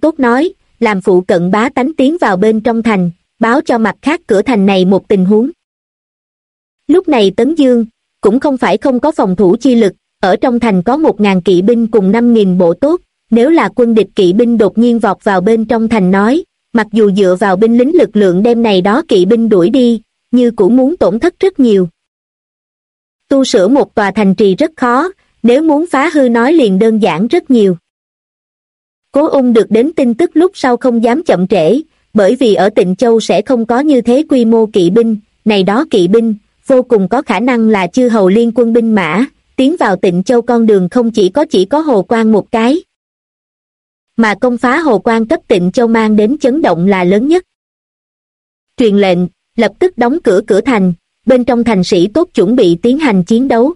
tốt nói, làm phụ cận bá tánh tiến vào bên trong thành, báo cho mặt khác cửa thành này một tình huống. Lúc này Tấn Dương cũng không phải không có phòng thủ chi lực, ở trong thành có 1.000 kỵ binh cùng 5.000 bộ tốt, nếu là quân địch kỵ binh đột nhiên vọt vào bên trong thành nói, mặc dù dựa vào binh lính lực lượng đem này đó kỵ binh đuổi đi, như cũng muốn tổn thất rất nhiều. Tu sửa một tòa thành trì rất khó, nếu muốn phá hư nói liền đơn giản rất nhiều. Cố Ung được đến tin tức lúc sau không dám chậm trễ, bởi vì ở Tịnh Châu sẽ không có như thế quy mô kỵ binh, này đó kỵ binh, vô cùng có khả năng là chư hầu liên quân binh mã, tiến vào Tịnh Châu con đường không chỉ có Hồ Quan một cái. Mà công phá Hồ Quan cấp Tịnh Châu mang đến chấn động là lớn nhất. Truyền lệnh, lập tức đóng cửa thành, bên trong thành sĩ tốt chuẩn bị tiến hành chiến đấu.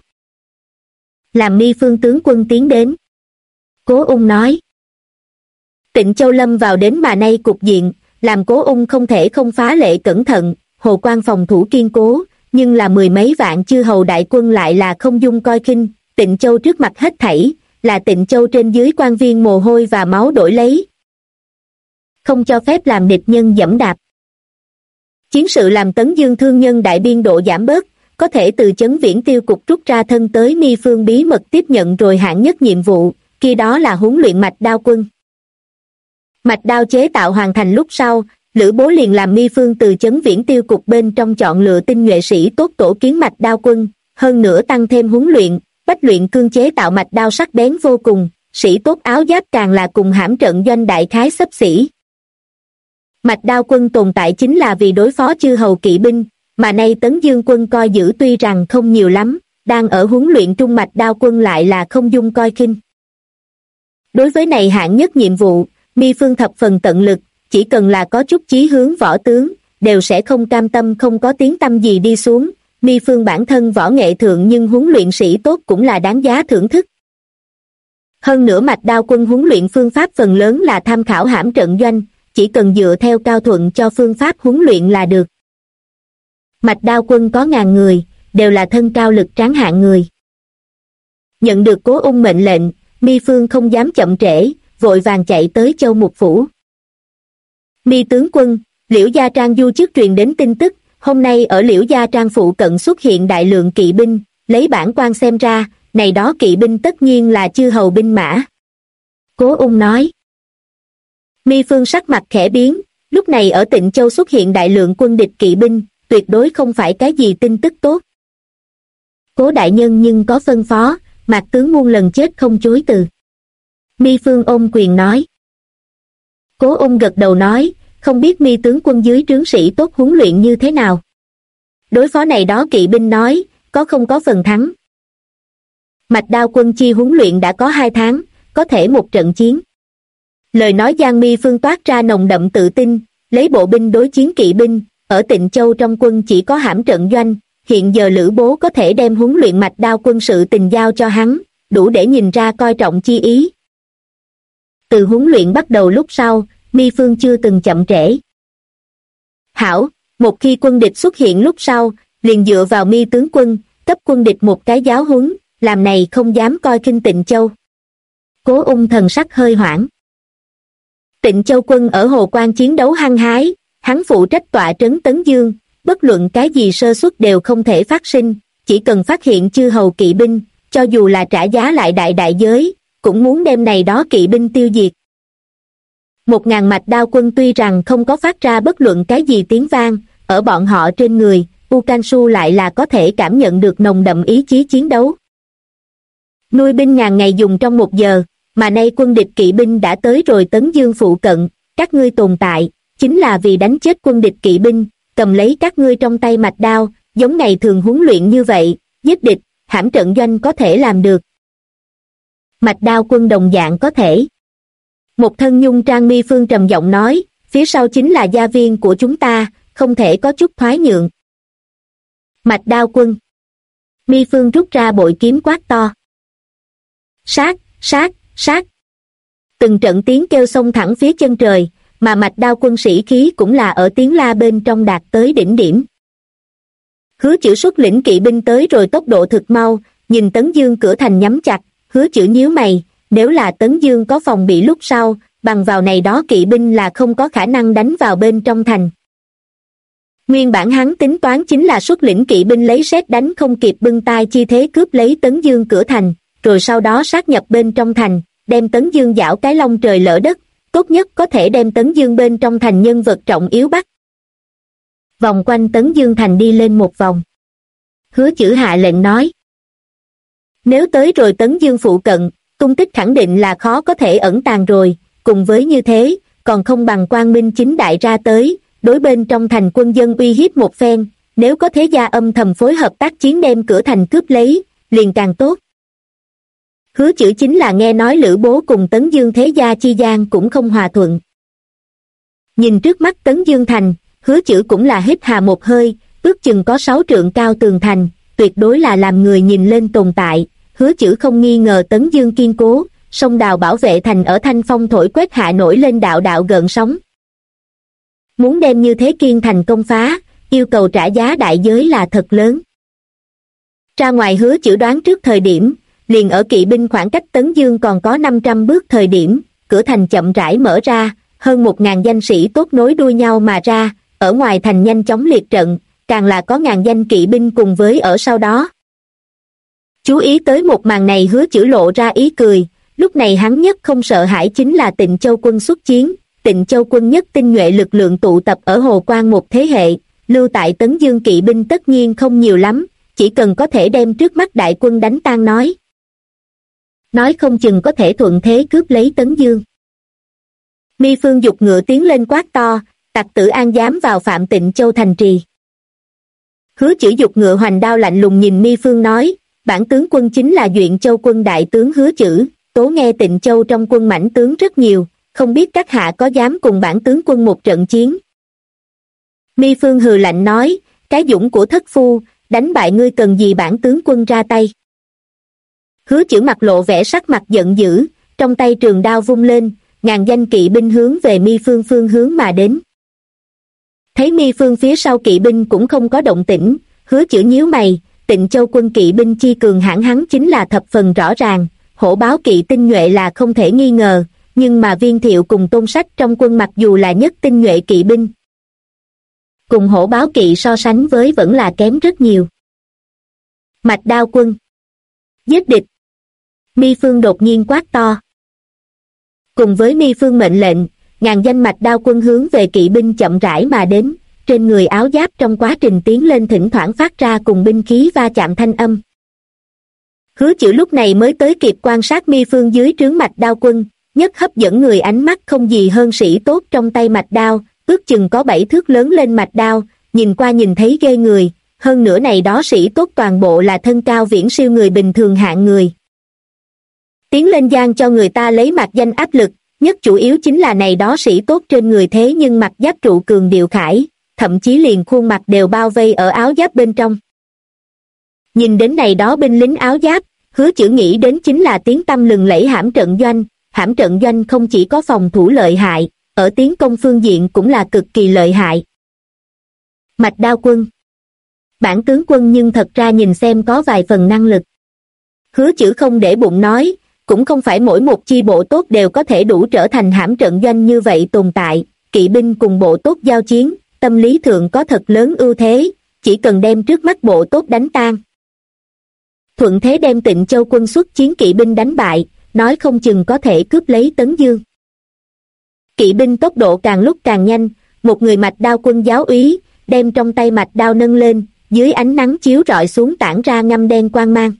Làm Mi Phương tướng quân tiến đến. Cố Ung nói. Tịnh Châu lâm vào đến mà nay cục diện, làm Cố Ung không thể không phá lệ cẩn thận, Hồ Quan phòng thủ kiên cố, nhưng là 10 mấy vạn chư hầu đại quân lại là không dung coi khinh. Tịnh Châu trước mặt hết thảy, là Tịnh Châu trên dưới quan viên mồ hôi và máu đổi lấy. Không cho phép làm địch nhân dẫm đạp. Chiến sự làm Tấn Dương thương nhân đại biên độ giảm bớt, có thể từ Chấn Viễn Tiêu cục rút ra thân tới Mi Phương bí mật tiếp nhận rồi hạng nhất nhiệm vụ, kia đó là huấn luyện mạch đao quân. Mạch đao chế tạo hoàn thành lúc sau, Lữ Bố liền làm Mi Phương từ Chấn Viễn Tiêu cục bên trong chọn lựa tinh nhuệ sĩ tốt tổ kiến mạch đao quân, hơn nữa tăng thêm huấn luyện, bách luyện cương chế tạo mạch đao sắc bén vô cùng, sĩ tốt áo giáp càng là cùng hãm trận doanh đại khái xấp xỉ. Mạch đao quân tồn tại chính là vì đối phó chư hầu kỵ binh, mà nay Tấn Dương quân coi giữ tuy rằng không nhiều lắm, đang ở huấn luyện trung mạch đao quân lại là không dung coi khinh. Đối với này hạng nhất nhiệm vụ, Mi Phương thập phần tận lực, chỉ cần là có chút chí hướng võ tướng, đều sẽ không cam tâm không có tiếng tăm gì đi xuống. Mi Phương bản thân võ nghệ thượng nhưng huấn luyện sĩ tốt cũng là đáng giá thưởng thức. Hơn nữa mạch đao quân huấn luyện phương pháp phần lớn là tham khảo hãm trận doanh, chỉ cần dựa theo Cao Thuận cho phương pháp huấn luyện là được. Mạch đao quân có 1000 người, đều là thân cao lực tráng hạng người. Nhận được Cố Ung mệnh lệnh, Mi Phương không dám chậm trễ, vội vàng chạy tới Châu Mục Phủ. Mi tướng quân, Liễu Gia Trang du trước truyền đến tin tức, hôm nay ở Liễu Gia Trang phụ cận xuất hiện đại lượng kỵ binh, lấy bản quan xem ra, này đó kỵ binh tất nhiên là chư hầu binh mã. Cố Ung nói. Mi Phương sắc mặt khẽ biến, lúc này ở Tịnh Châu xuất hiện đại lượng quân địch kỵ binh, tuyệt đối không phải cái gì tin tức tốt. Cố đại nhân nhưng có phân phó, Mạc tướng muôn lần chết không chối từ. Mi Phương ôm quyền nói. Cố Ung gật đầu nói, không biết Mi tướng quân dưới trướng sĩ tốt huấn luyện như thế nào. Đối phó này đó kỵ binh nói, có không có phần thắng. Mạch đao quân chi huấn luyện đã có 2 tháng, có thể một trận chiến. Lời nói Giang Mi Phương toát ra nồng đậm tự tin, lấy bộ binh đối chiến kỵ binh, ở Tịnh Châu trong quân chỉ có hãm trận doanh, hiện giờ Lữ Bố có thể đem huấn luyện mạch đao quân sự tình giao cho hắn, đủ để nhìn ra coi trọng chi ý. Từ huấn luyện bắt đầu lúc sau, Mi Phương chưa từng chậm trễ. Hảo, một khi quân địch xuất hiện lúc sau, liền dựa vào Mi tướng quân, cấp quân địch một cái giáo huấn, làm này không dám coi khinh Tịnh Châu. Cố Ung thần sắc hơi hoảng. Tịnh Châu quân ở Hồ Quan chiến đấu hăng hái, hắn phụ trách tọa trấn Tấn Dương, bất luận cái gì sơ suất đều không thể phát sinh, chỉ cần phát hiện chư hầu kỵ binh, cho dù là trả giá lại đại giới, cũng muốn đem này đó kỵ binh tiêu diệt. 1000 mạch đao quân tuy rằng không có phát ra bất luận cái gì tiếng vang, ở bọn họ trên người, U Can Su lại là có thể cảm nhận được nồng đậm ý chí chiến đấu. Nuôi binh ngàn ngày dùng trong 1 giờ, mà nay quân địch kỵ binh đã tới rồi Tấn Dương phụ cận, các ngươi tồn tại, chính là vì đánh chết quân địch kỵ binh, cầm lấy các ngươi trong tay mạch đao, giống ngày thường huấn luyện như vậy, giết địch, hãm trận doanh có thể làm được. Mạch đao quân đồng dạng có thể. Một thân nhung trang Mi Phương trầm giọng nói, phía sau chính là gia viên của chúng ta, không thể có chút thoái nhượng. Mạch đao quân. Mi Phương rút ra bội kiếm quát to. Sát, sát, sát. Từng trận tiếng kêu xông thẳng phía chân trời, mà mạch đao quân sĩ khí cũng là ở tiếng la bên trong đạt tới đỉnh điểm. Hứa Chữ xuất lĩnh kỵ binh tới rồi tốc độ thực mau, nhìn Tấn Dương cửa thành nhắm chặt, Hứa Chữ nhíu mày, nếu là Tấn Dương có phòng bị lúc sau, bằng vào này đó kỵ binh là không có khả năng đánh vào bên trong thành. Nguyên bản hắn tính toán chính là xuất lĩnh kỵ binh lấy sét đánh không kịp bưng tay chi thế cướp lấy Tấn Dương cửa thành, rồi sau đó sát nhập bên trong thành, đem Tấn Dương giảo cái long trời lỡ đất, tốt nhất có thể đem Tấn Dương bên trong thành nhân vật trọng yếu bắt. Vòng quanh Tấn Dương thành đi lên một vòng. Hứa Chử hạ lệnh nói: nếu tới rồi Tấn Dương phụ cận, tung tích khẳng định là khó có thể ẩn tàng rồi, cùng với như thế, còn không bằng quang minh chính đại ra tới, đối bên trong thành quân dân uy hiếp một phen, nếu có thế gia âm thầm phối hợp tác chiến đem cửa thành cướp lấy, liền càng tốt. Hứa Chử chính là nghe nói Lữ Bố cùng Tấn Dương thế gia chi gian cũng không hòa thuận. Nhìn trước mắt Tấn Dương thành, Hứa Chử cũng là hít hà một hơi, ước chừng có 6 trượng cao tường thành, tuyệt đối là làm người nhìn lên tồn tại. Hứa Chử không nghi ngờ Tấn Dương kiên cố, sông đào bảo vệ thành ở thanh phong thổi quét hạ nổi lên đạo đạo gợn sóng. Muốn đem như thế kiên thành công phá, yêu cầu trả giá đại giới là thật lớn. Ra ngoài Hứa Chử đoán trước thời điểm, liền ở kỵ binh khoảng cách Tấn Dương còn có 500 bước thời điểm, cửa thành chậm rãi mở ra, hơn 1000 danh sĩ tốt nối đuôi nhau mà ra, ở ngoài thành nhanh chóng liệt trận, càng là có ngàn danh kỵ binh cùng với ở sau đó. Chú ý tới một màn này Hứa Chử lộ ra ý cười, lúc này hắn nhất không sợ hãi chính là Tịnh Châu quân xuất chiến. Tịnh Châu quân nhất tinh nhuệ lực lượng tụ tập ở Hồ Quan một thế hệ, lưu tại Tấn Dương kỵ binh tất nhiên không nhiều lắm, chỉ cần có thể đem trước mắt đại quân đánh tan nói không chừng có thể thuận thế cướp lấy Tấn Dương. Mi Phương giục ngựa tiến lên quát to: tặc tử an dám vào phạm Tịnh Châu thành trì. Hứa Chử giục ngựa hoành đao lạnh lùng nhìn Mi Phương nói: bản tướng quân chính là Duyện Châu quân đại tướng Hứa Chử, tố nghe Tịnh Châu trong quân mãnh tướng rất nhiều, không biết các hạ có dám cùng bản tướng quân một trận chiến. Mi Phương hừ lạnh nói: cái dũng của thất phu, đánh bại ngươi cần gì bản tướng quân ra tay. Hứa Chử mặt lộ vẻ sắc mặt giận dữ, trong tay trường đao vung lên, ngàn danh kỵ binh hướng về Mi Phương phương hướng mà đến. Thấy Mi Phương phía sau kỵ binh cũng không có động tĩnh, Hứa Chử nhíu mày, Tịnh Châu quân kỵ binh chi cường hãn hắn chính là thập phần rõ ràng, hổ báo kỵ tinh nhuệ là không thể nghi ngờ, nhưng mà Viên Thiệu cùng Tôn Sách trong quân mặc dù là nhất tinh nhuệ kỵ binh, cùng hổ báo kỵ so sánh với vẫn là kém rất nhiều. Mạch Đao quân, giết địch! Mi Phương đột nhiên quát to. Cùng với Mi Phương mệnh lệnh, ngàn danh Mạch Đao quân hướng về kỵ binh chậm rãi mà đến, trên người áo giáp trong quá trình tiến lên thỉnh thoảng phát ra cùng binh khí va chạm thanh âm. Hứa Chử lúc này mới tới kịp quan sát Mi Phương dưới trướng Mạch Đao quân, nhất hấp dẫn người ánh mắt không gì hơn sĩ tốt trong tay mạch đao, ước chừng có 7 thước lớn lên mạch đao, nhìn qua nhìn thấy ghê người, hơn nữa này đó sĩ tốt toàn bộ là thân cao viễn siêu người bình thường hạng người. Tiến lên gian cho người ta lấy mặt danh áp lực, nhất chủ yếu chính là này đó sĩ tốt trên người thế nhưng mặt giáp trụ cường điệu khải, thậm chí liền khuôn mặt đều bao vây ở áo giáp bên trong. Nhìn đến này đó binh lính áo giáp, Hứa Chử nghĩ đến chính là tiếng tăm lừng lẫy Hãm Trận Doanh. Hãm Trận Doanh không chỉ có phòng thủ lợi hại, ở tiến công phương diện cũng là cực kỳ lợi hại. Mạch Đao quân, bản tướng quân nhưng thật ra nhìn xem có vài phần năng lực. Hứa Chử không để bụng nói, cũng không phải mỗi một chi bộ tốt đều có thể đủ trở thành Hãm Trận Doanh như vậy tồn tại, kỵ binh cùng bộ tốt giao chiến, tâm lý thượng có thật lớn ưu thế, chỉ cần đem trước mắt bộ tốt đánh tan. Thuận thế đem Tịnh Châu quân xuất chiến kỵ binh đánh bại, nói không chừng có thể cướp lấy Tấn Dương. Kỵ binh tốc độ càng lúc càng nhanh, một người Mạch Đao quân giáo úy, đem trong tay mạch đao nâng lên, dưới ánh nắng chiếu rọi xuống tản ra ngăm đen quang mang.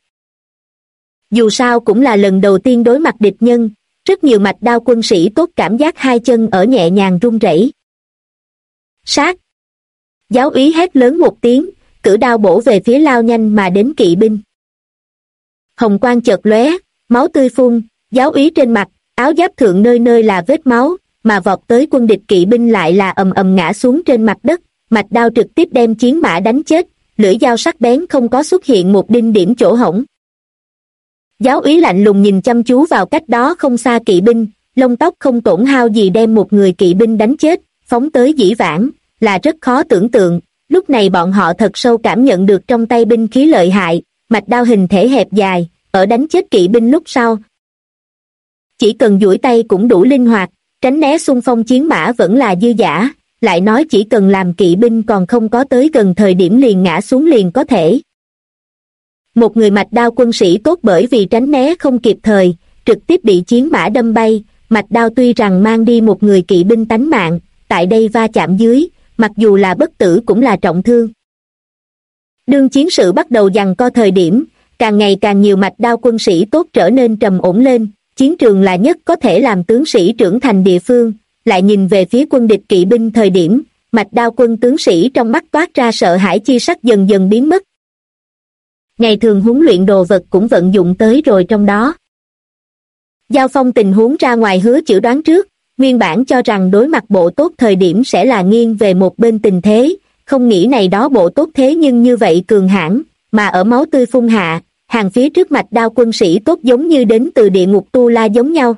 Dù sao cũng là lần đầu tiên đối mặt địch nhân, rất nhiều mạch đao quân sĩ tốt cảm giác hai chân ở nhẹ nhàng run rẩy. Sát! Giáo úy hét lớn một tiếng, cử đao bổ về phía lao nhanh mà đến kỵ binh. Hồng quang chợt lóe, máu tươi phun, giáo úy trên mặt, áo giáp thượng nơi nơi là vết máu, mà vọt tới quân địch kỵ binh lại là ầm ầm ngã xuống trên mặt đất, mạch đao trực tiếp đem chiến mã đánh chết, lưỡi dao sắc bén không có xuất hiện một đinh điểm chỗ hổng. Giáo úy lạnh lùng nhìn chăm chú vào cách đó không xa kỵ binh, lông tóc không tổn hao gì đem một người kỵ binh đánh chết, phóng tới dĩ vãng, là rất khó tưởng tượng, lúc này bọn họ thật sâu cảm nhận được trong tay binh khí lợi hại, mạch đao hình thể hẹp dài, ở đánh chết kỵ binh lúc sau. Chỉ cần duỗi tay cũng đủ linh hoạt, tránh né xung phong chiến mã vẫn là dư dả, lại nói chỉ cần làm kỵ binh còn không có tới gần thời điểm liền ngã xuống liền có thể. Một người mạch đao quân sĩ tốt bởi vì tránh né không kịp thời, trực tiếp bị chiến mã đâm bay, mạch đao tuy rằng mang đi một người kỵ binh tánh mạng, tại đây va chạm dưới, mặc dù là bất tử cũng là trọng thương. Đương chiến sự bắt đầu giằng co thời điểm, càng ngày càng nhiều mạch đao quân sĩ tốt trở nên trầm ổn lên, chiến trường là nhất có thể làm tướng sĩ trưởng thành địa phương, lại nhìn về phía quân địch kỵ binh thời điểm, mạch đao quân tướng sĩ trong mắt toát ra sợ hãi chi sắc dần dần biến mất. Ngày thường huấn luyện đồ vật cũng vận dụng tới rồi trong đó. Giao phong tình huống ra ngoài Hứa Chữ đoán trước, nguyên bản cho rằng đối mặt bộ tốt thời điểm sẽ là nghiêng về một bên tình thế, không nghĩ này đó bộ tốt thế nhưng như vậy cường hãn, mà ở máu tươi phun hạ, hàng phía trước mạch đao quân sĩ tốt giống như đến từ địa ngục tu la giống nhau.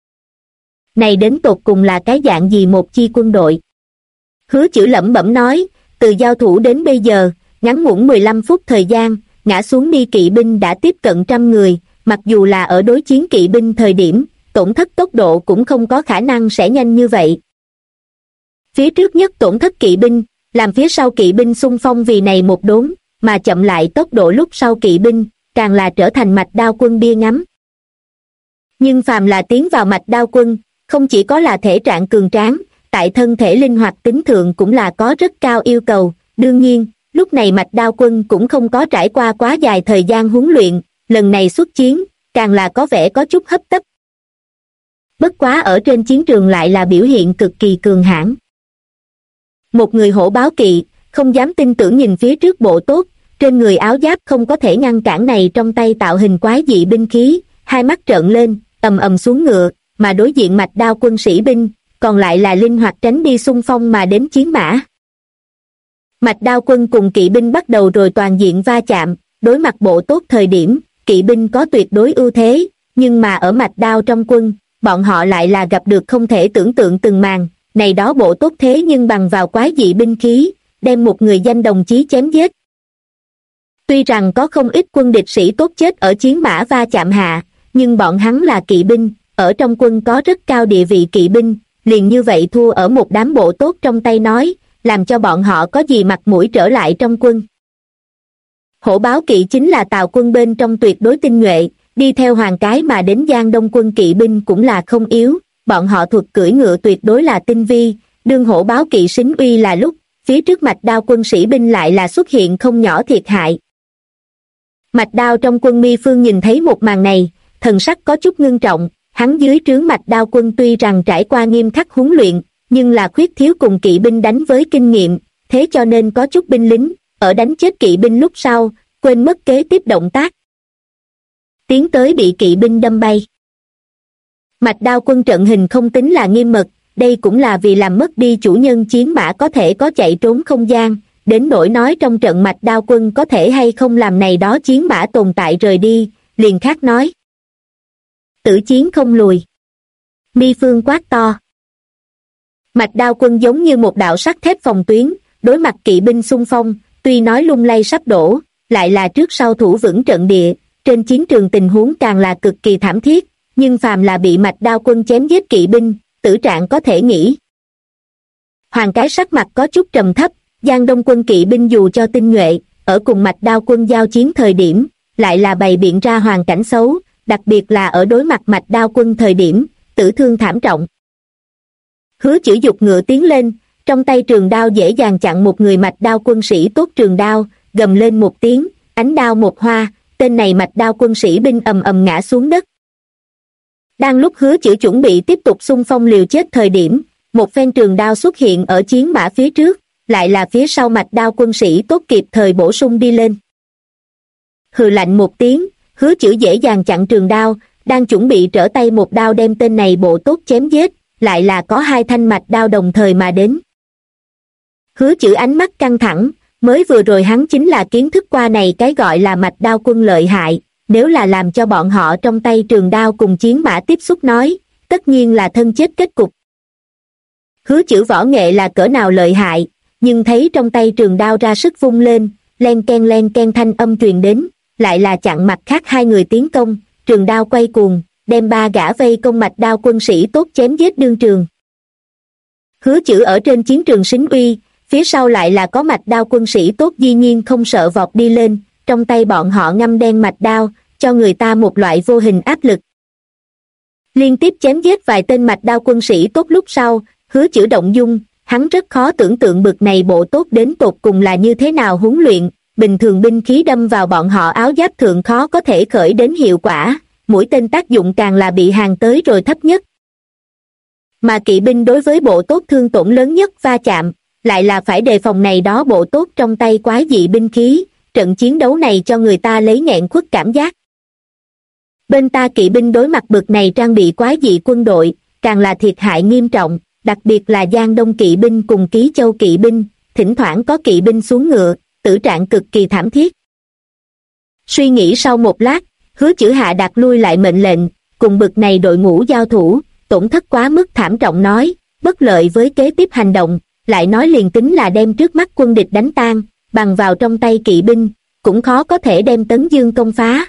Này đến tột cùng là cái dạng gì một chi quân đội? Hứa Chữ lẩm bẩm nói, từ giao thủ đến bây giờ, ngắn ngủn 15 phút thời gian, ngã xuống đi kỵ binh đã tiếp cận 100 người, mặc dù là ở đối chiến kỵ binh thời điểm, tổn thất tốc độ cũng không có khả năng sẽ nhanh như vậy. Phía trước nhất tổn thất kỵ binh, làm phía sau kỵ binh xung phong vì này một đốn, mà chậm lại tốc độ lúc sau kỵ binh, càng là trở thành mạch đao quân bia ngắm. Nhưng phàm là tiến vào mạch đao quân, không chỉ có là thể trạng cường tráng, tại thân thể linh hoạt tính thượng cũng là có rất cao yêu cầu, đương nhiên, lúc này mạch đao quân cũng không có trải qua quá dài thời gian huấn luyện, lần này xuất chiến, càng là có vẻ có chút hấp tấp. Bất quá ở trên chiến trường lại là biểu hiện cực kỳ cường hãn. Một người hổ báo kỵ, không dám tin tưởng nhìn phía trước bộ tốt, trên người áo giáp không có thể ngăn cản này trong tay tạo hình quái dị binh khí, hai mắt trợn lên, ầm ầm xuống ngựa, mà đối diện mạch đao quân sĩ binh, còn lại là linh hoạt tránh đi xung phong mà đến chiến mã. Mạch đao quân cùng kỵ binh bắt đầu rồi toàn diện va chạm, đối mặt bộ tốt thời điểm, kỵ binh có tuyệt đối ưu thế, nhưng mà ở mạch đao trong quân, bọn họ lại là gặp được không thể tưởng tượng từng màn, này đó bộ tốt thế nhưng bằng vào quái dị binh khí, đem một người danh đồng chí chém giết. Tuy rằng có không ít quân địch sĩ tốt chết ở chiến mã va chạm hạ, nhưng bọn hắn là kỵ binh, ở trong quân có rất cao địa vị kỵ binh, liền như vậy thua ở một đám bộ tốt trong tay nói, làm cho bọn họ có gì mặt mũi trở lại trong quân. Hổ báo kỵ chính là Tào quân bên trong tuyệt đối tinh nhuệ, đi theo Hoàng Cái mà đến Giang Đông quân kỵ binh cũng là không yếu, bọn họ thuật cưỡi ngựa tuyệt đối là tinh vi, đương hổ báo kỵ xính uy là lúc, phía trước mạch đao quân sĩ binh lại là xuất hiện không nhỏ thiệt hại. Mạch đao trong quân Mi Phương nhìn thấy một màn này, thần sắc có chút ngưng trọng, hắn dưới trướng mạch đao quân tuy rằng trải qua nghiêm khắc huấn luyện, nhưng là khuyết thiếu cùng kỵ binh đánh với kinh nghiệm, thế cho nên có chút binh lính, ở đánh chết kỵ binh lúc sau, quên mất kế tiếp động tác. Tiến tới bị kỵ binh đâm bay. Mạch đao quân trận hình không tính là nghiêm mật, đây cũng là vì làm mất đi chủ nhân chiến mã có thể có chạy trốn không gian, đến nỗi nói trong trận mạch đao quân có thể hay không làm này đó chiến mã tồn tại rời đi, liền khác nói. Tử chiến không lùi. Mi Phương quát to. Mạch đao quân giống như một đạo sắt thép phòng tuyến, đối mặt kỵ binh xung phong, tuy nói lung lay sắp đổ, lại là trước sau thủ vững trận địa, trên chiến trường tình huống càng là cực kỳ thảm thiết, nhưng phàm là bị mạch đao quân chém giết kỵ binh, tử trạng có thể nghĩ. Hoàng Cái sắc mặt có chút trầm thấp, Giang Đông quân kỵ binh dù cho tinh nhuệ, ở cùng mạch đao quân giao chiến thời điểm, lại là bày biện ra hoàn cảnh xấu, đặc biệt là ở đối mặt mạch đao quân thời điểm, tử thương thảm trọng. Hứa Chữ dục ngựa tiến lên, trong tay trường đao dễ dàng chặn một người mạch đao quân sĩ tốt trường đao, gầm lên một tiếng, ánh đao một hoa, tên này mạch đao quân sĩ binh ầm ầm ngã xuống đất. Đang lúc Hứa Chữ chuẩn bị tiếp tục xung phong liều chết thời điểm, một phen trường đao xuất hiện ở chiến mã phía trước, lại là phía sau mạch đao quân sĩ tốt kịp thời bổ sung đi lên. Hừ lạnh một tiếng, Hứa Chữ dễ dàng chặn trường đao, đang chuẩn bị trở tay một đao đem tên này bộ tốt chém giết, lại là có hai thanh mạch đao đồng thời mà đến. Hứa Chữ ánh mắt căng thẳng, mới vừa rồi hắn chính là kiến thức qua này cái gọi là mạch đao quân lợi hại, nếu là làm cho bọn họ trong tay trường đao cùng chiến mã tiếp xúc nói, tất nhiên là thân chết kết cục. Hứa Chữ võ nghệ là cỡ nào lợi hại, nhưng thấy trong tay trường đao ra sức vung lên, len ken thanh âm truyền đến, lại là chặn mặt khác hai người tiến công, trường đao quay cuồng, đem ba gã vây công mạch đao quân sĩ tốt chém giết đương trường. Hứa Chữ ở trên chiến trường xính uy, phía sau lại là có mạch đao quân sĩ tốt, dĩ nhiên không sợ vọt đi lên, trong tay bọn họ ngăm đen mạch đao, cho người ta một loại vô hình áp lực. Liên tiếp chém giết vài tên mạch đao quân sĩ tốt lúc sau, Hứa Chữ động dung, hắn rất khó tưởng tượng bực này bộ tốt đến tột cùng là như thế nào huấn luyện, bình thường binh khí đâm vào bọn họ áo giáp thượng khó có thể khởi đến hiệu quả, mũi tên tác dụng càng là bị hàng tới rồi thấp nhất. Mà kỵ binh đối với bộ tốt thương tổn lớn nhất va chạm, lại là phải đề phòng này đó bộ tốt trong tay quái dị binh khí, trận chiến đấu này cho người ta lấy nghẹn khuất cảm giác. Bên ta kỵ binh đối mặt bực này trang bị quái dị quân đội, càng là thiệt hại nghiêm trọng, đặc biệt là Giang Đông kỵ binh cùng Ký Châu kỵ binh, thỉnh thoảng có kỵ binh xuống ngựa, tử trạng cực kỳ thảm thiết. Suy nghĩ sau một lát, Hứa Chữ hạ đạt lui lại mệnh lệnh, cùng bực này đội ngũ giao thủ, tổn thất quá mức thảm trọng nói, bất lợi với kế tiếp hành động, lại nói liền tính là đem trước mắt quân địch đánh tan, bằng vào trong tay kỵ binh, cũng khó có thể đem Tấn Dương công phá.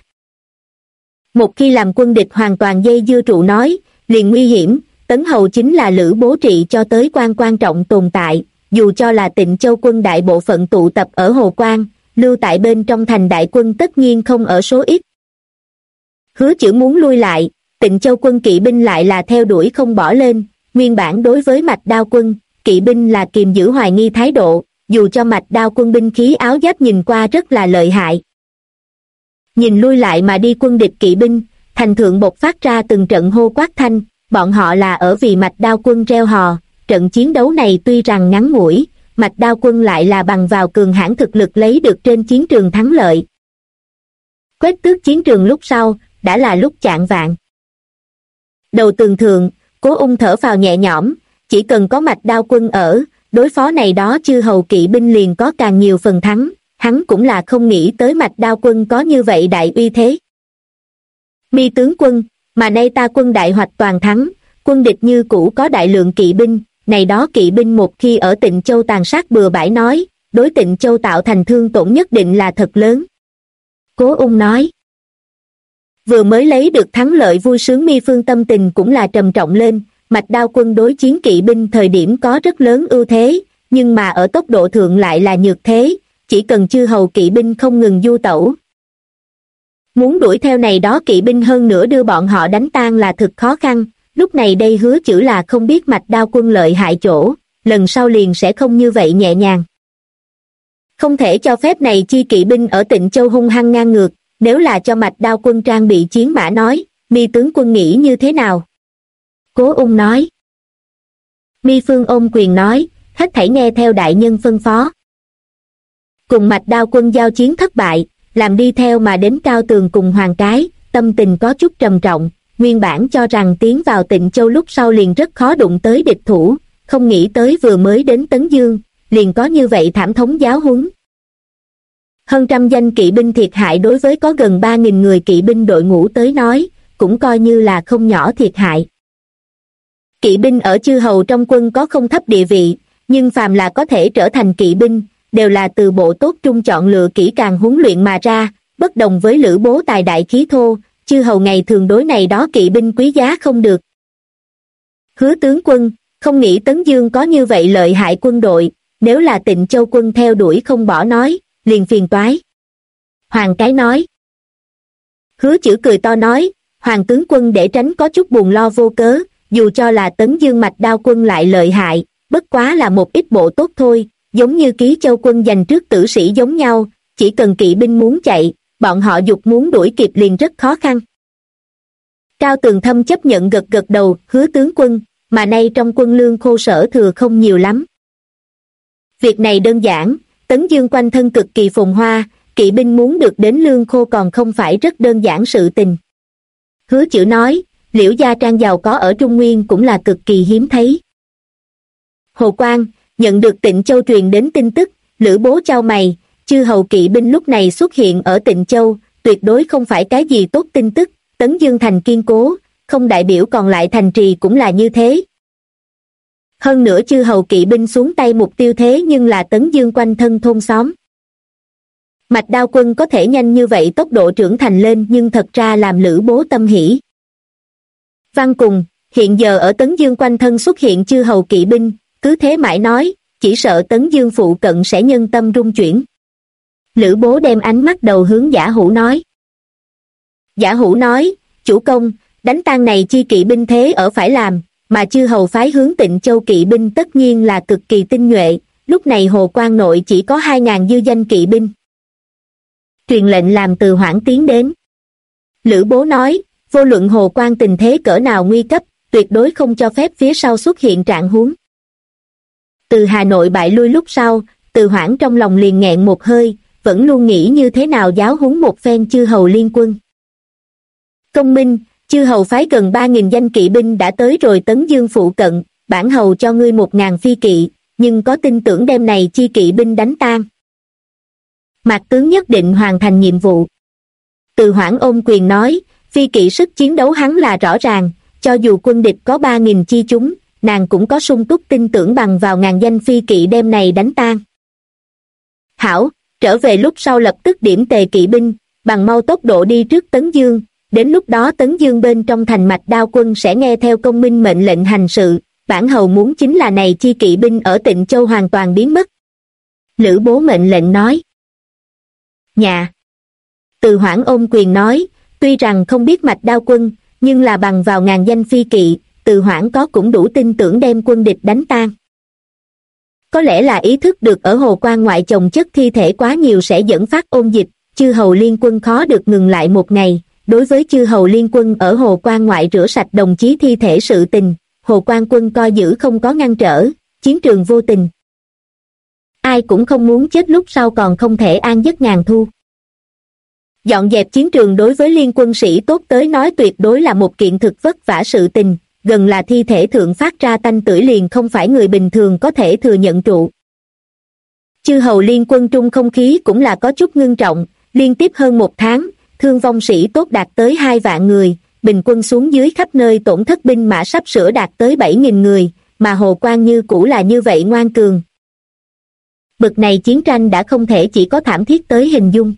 Một khi làm quân địch hoàn toàn dây dưa trụ nói, liền nguy hiểm, Tấn Hầu chính là Lữ Bố trị cho tới quan trọng tồn tại, dù cho là Tịnh Châu quân đại bộ phận tụ tập ở Hồ Quan, lưu tại bên trong thành đại quân tất nhiên không ở số ít. Hứa Chữ muốn lui lại, Tịnh Châu quân kỵ binh lại là theo đuổi không bỏ lên, nguyên bản đối với mạch đao quân, kỵ binh là kiềm giữ hoài nghi thái độ, dù cho mạch đao quân binh khí áo giáp nhìn qua rất là lợi hại. Nhìn lui lại mà đi quân địch kỵ binh, thành thượng bộc phát ra từng trận hô quát thanh, bọn họ là ở vì mạch đao quân reo hò, trận chiến đấu này tuy rằng ngắn ngủi, mạch đao quân lại là bằng vào cường hãn thực lực lấy được trên chiến trường thắng lợi. Quét tước chiến trường lúc sau, đã là lúc chạng vạng. Đầu tường thượng, Cố Ung thở phào nhẹ nhõm, chỉ cần có mạch đao quân ở, đối phó này đó chư hầu kỵ binh liền có càng nhiều phần thắng, hắn cũng là không nghĩ tới mạch đao quân có như vậy đại uy thế. Mi tướng quân, mà nay ta quân đại hoạch toàn thắng, quân địch như cũ có đại lượng kỵ binh, này đó kỵ binh một khi ở Tịnh Châu tàn sát bừa bãi nói, đối Tịnh Châu tạo thành thương tổn nhất định là thật lớn. Cố Ung nói. Vừa mới lấy được thắng lợi vui sướng Mi Phương tâm tình cũng là trầm trọng lên, mạch đao quân đối chiến kỵ binh thời điểm có rất lớn ưu thế, nhưng mà ở tốc độ thượng lại là nhược thế, chỉ cần chư hầu kỵ binh không ngừng du tẩu. Muốn đuổi theo này đó kỵ binh hơn nữa đưa bọn họ đánh tan là thực khó khăn, lúc này đây Hứa Chữ là không biết mạch đao quân lợi hại chỗ, lần sau liền sẽ không như vậy nhẹ nhàng. Không thể cho phép này chi kỵ binh ở Tịnh Châu hung hăng ngang ngược, nếu là cho mạch đao quân trang bị chiến mã nói, Mi tướng quân nghĩ như thế nào? Cố Ung nói. Mi Phương ôm quyền nói, hết thảy nghe theo đại nhân phân phó. Cùng mạch đao quân giao chiến thất bại, làm đi theo mà đến Cao Tường cùng Hoàng Cái, tâm tình có chút trầm trọng, nguyên bản cho rằng tiến vào Tịnh Châu lúc sau liền rất khó đụng tới địch thủ, không nghĩ tới vừa mới đến Tấn Dương, liền có như vậy thảm thống giáo huấn. Hơn trăm danh kỵ binh thiệt hại đối với có gần 3.000 người kỵ binh đội ngũ tới nói, cũng coi như là không nhỏ thiệt hại. Kỵ binh ở chư hầu trong quân có không thấp địa vị, nhưng phàm là có thể trở thành kỵ binh, đều là từ bộ tốt trung chọn lựa kỹ càng huấn luyện mà ra, bất đồng với Lữ Bố tài đại khí thô, chư hầu ngày thường đối này đó kỵ binh quý giá không được. Hứa tướng quân, không nghĩ Tấn Dương có như vậy lợi hại quân đội, nếu là Tịnh Châu quân theo đuổi không bỏ nói, liền phiền toái. Hoàng Cái nói. Hứa Chữ cười to nói, Hoàng tướng quân để tránh có chút buồn lo vô cớ, dù cho là Tấn Dương mạch đao quân lại lợi hại, bất quá là một ít bộ tốt thôi, giống như Ký Châu quân giành trước tử sĩ giống nhau, chỉ cần kỵ binh muốn chạy, bọn họ dục muốn đuổi kịp liền rất khó khăn. Cao Tường Thâm chấp nhận gật gật đầu, Hứa tướng quân, mà nay trong quân lương khô sở thừa không nhiều lắm. Việc này đơn giản, Tấn Dương quanh thân cực kỳ phồn hoa, kỵ binh muốn được đến lương khô còn không phải rất đơn giản sự tình. Hứa Chữ nói, Liễu gia trang giàu có ở Trung Nguyên cũng là cực kỳ hiếm thấy. Hồ Quang, nhận được Tịnh Châu truyền đến tin tức, Lữ Bố chau mày, chư hầu kỵ binh lúc này xuất hiện ở Tịnh Châu, tuyệt đối không phải cái gì tốt tin tức, Tấn Dương thành kiên cố, không đại biểu còn lại thành trì cũng là như thế. Hơn nữa chư hầu kỵ binh xuống tay mục tiêu thế nhưng là Tấn Dương quanh thân thôn xóm. Mạch đao quân có thể nhanh như vậy tốc độ trưởng thành lên nhưng thật ra làm Lữ Bố tâm hỉ. Văn cùng, hiện giờ ở Tấn Dương quanh thân xuất hiện chư hầu kỵ binh, cứ thế mãi nói, chỉ sợ Tấn Dương phụ cận sẽ nhân tâm rung chuyển. Lữ Bố đem ánh mắt đầu hướng Giả Hủ nói. Giả Hủ nói, chủ công, đánh tan này chi kỵ binh thế ở phải làm, mà chư hầu phái hướng Tịnh Châu kỵ binh tất nhiên là cực kỳ tinh nhuệ, lúc này Hồ Quan nội chỉ có 2.000 dư danh kỵ binh. Truyền lệnh làm Từ Hoảng tiến đến. Lữ Bố nói, vô luận Hồ Quan tình thế cỡ nào nguy cấp, tuyệt đối không cho phép phía sau xuất hiện trạng huống. Từ Hà Nội bại lui lúc sau, Từ Hoảng trong lòng liền nghẹn một hơi, vẫn luôn nghĩ như thế nào giáo huấn một phen chư hầu liên quân. Công minh, chư hầu phái gần 3.000 danh kỵ binh đã tới rồi Tấn Dương phụ cận, bản hầu cho ngươi 1.000 phi kỵ, nhưng có tin tưởng đêm này chi kỵ binh đánh tan. Mạc tướng nhất định hoàn thành nhiệm vụ. Từ Hoảng ôm quyền nói, phi kỵ sức chiến đấu hắn là rõ ràng, cho dù quân địch có 3.000 chi chúng, nàng cũng có sung túc tin tưởng bằng vào 1.000 danh phi kỵ đêm này đánh tan. Hảo, trở về lúc sau lập tức điểm tề kỵ binh, bằng mau tốc độ đi trước Tấn Dương, đến lúc đó Tấn Dương bên trong thành Mạch Đao quân sẽ nghe theo công minh mệnh lệnh hành sự, bản hầu muốn chính là này chi kỵ binh ở Tịnh Châu hoàn toàn biến mất. Lữ Bố mệnh lệnh nói. Nhà. Từ Hoảng ôm quyền nói, tuy rằng không biết Mạch Đao quân, nhưng là bằng vào 1.000 danh phi kỵ, Từ Hoảng có cũng đủ tin tưởng đem quân địch đánh tan. Có lẽ là ý thức được ở Hồ Quan ngoại chồng chất thi thể quá nhiều sẽ dẫn phát ôn dịch, chư hầu liên quân khó được ngừng lại một ngày. Đối với chư hầu liên quân ở Hồ Quan ngoại rửa sạch đồng chí thi thể sự tình, Hồ Quan quân coi giữ không có ngăn trở, chiến trường vô tình. Ai cũng không muốn chết lúc sau còn không thể an giấc ngàn thu. Dọn dẹp chiến trường đối với liên quân sĩ tốt tới nói tuyệt đối là một kiện thực vất vả sự tình, gần là thi thể thượng phát ra tanh tưởi liền không phải người bình thường có thể thừa nhận trụ. Chư hầu liên quân trung không khí cũng là có chút ngưng trọng, liên tiếp hơn 1 tháng, thương vong sĩ tốt đạt tới 2 vạn người, bình quân xuống dưới khắp nơi tổn thất binh mã sắp sửa đạt tới 7.000 người, mà Hồ Quan như cũ là như vậy ngoan cường. Bực này chiến tranh đã không thể chỉ có thảm thiết tới hình dung.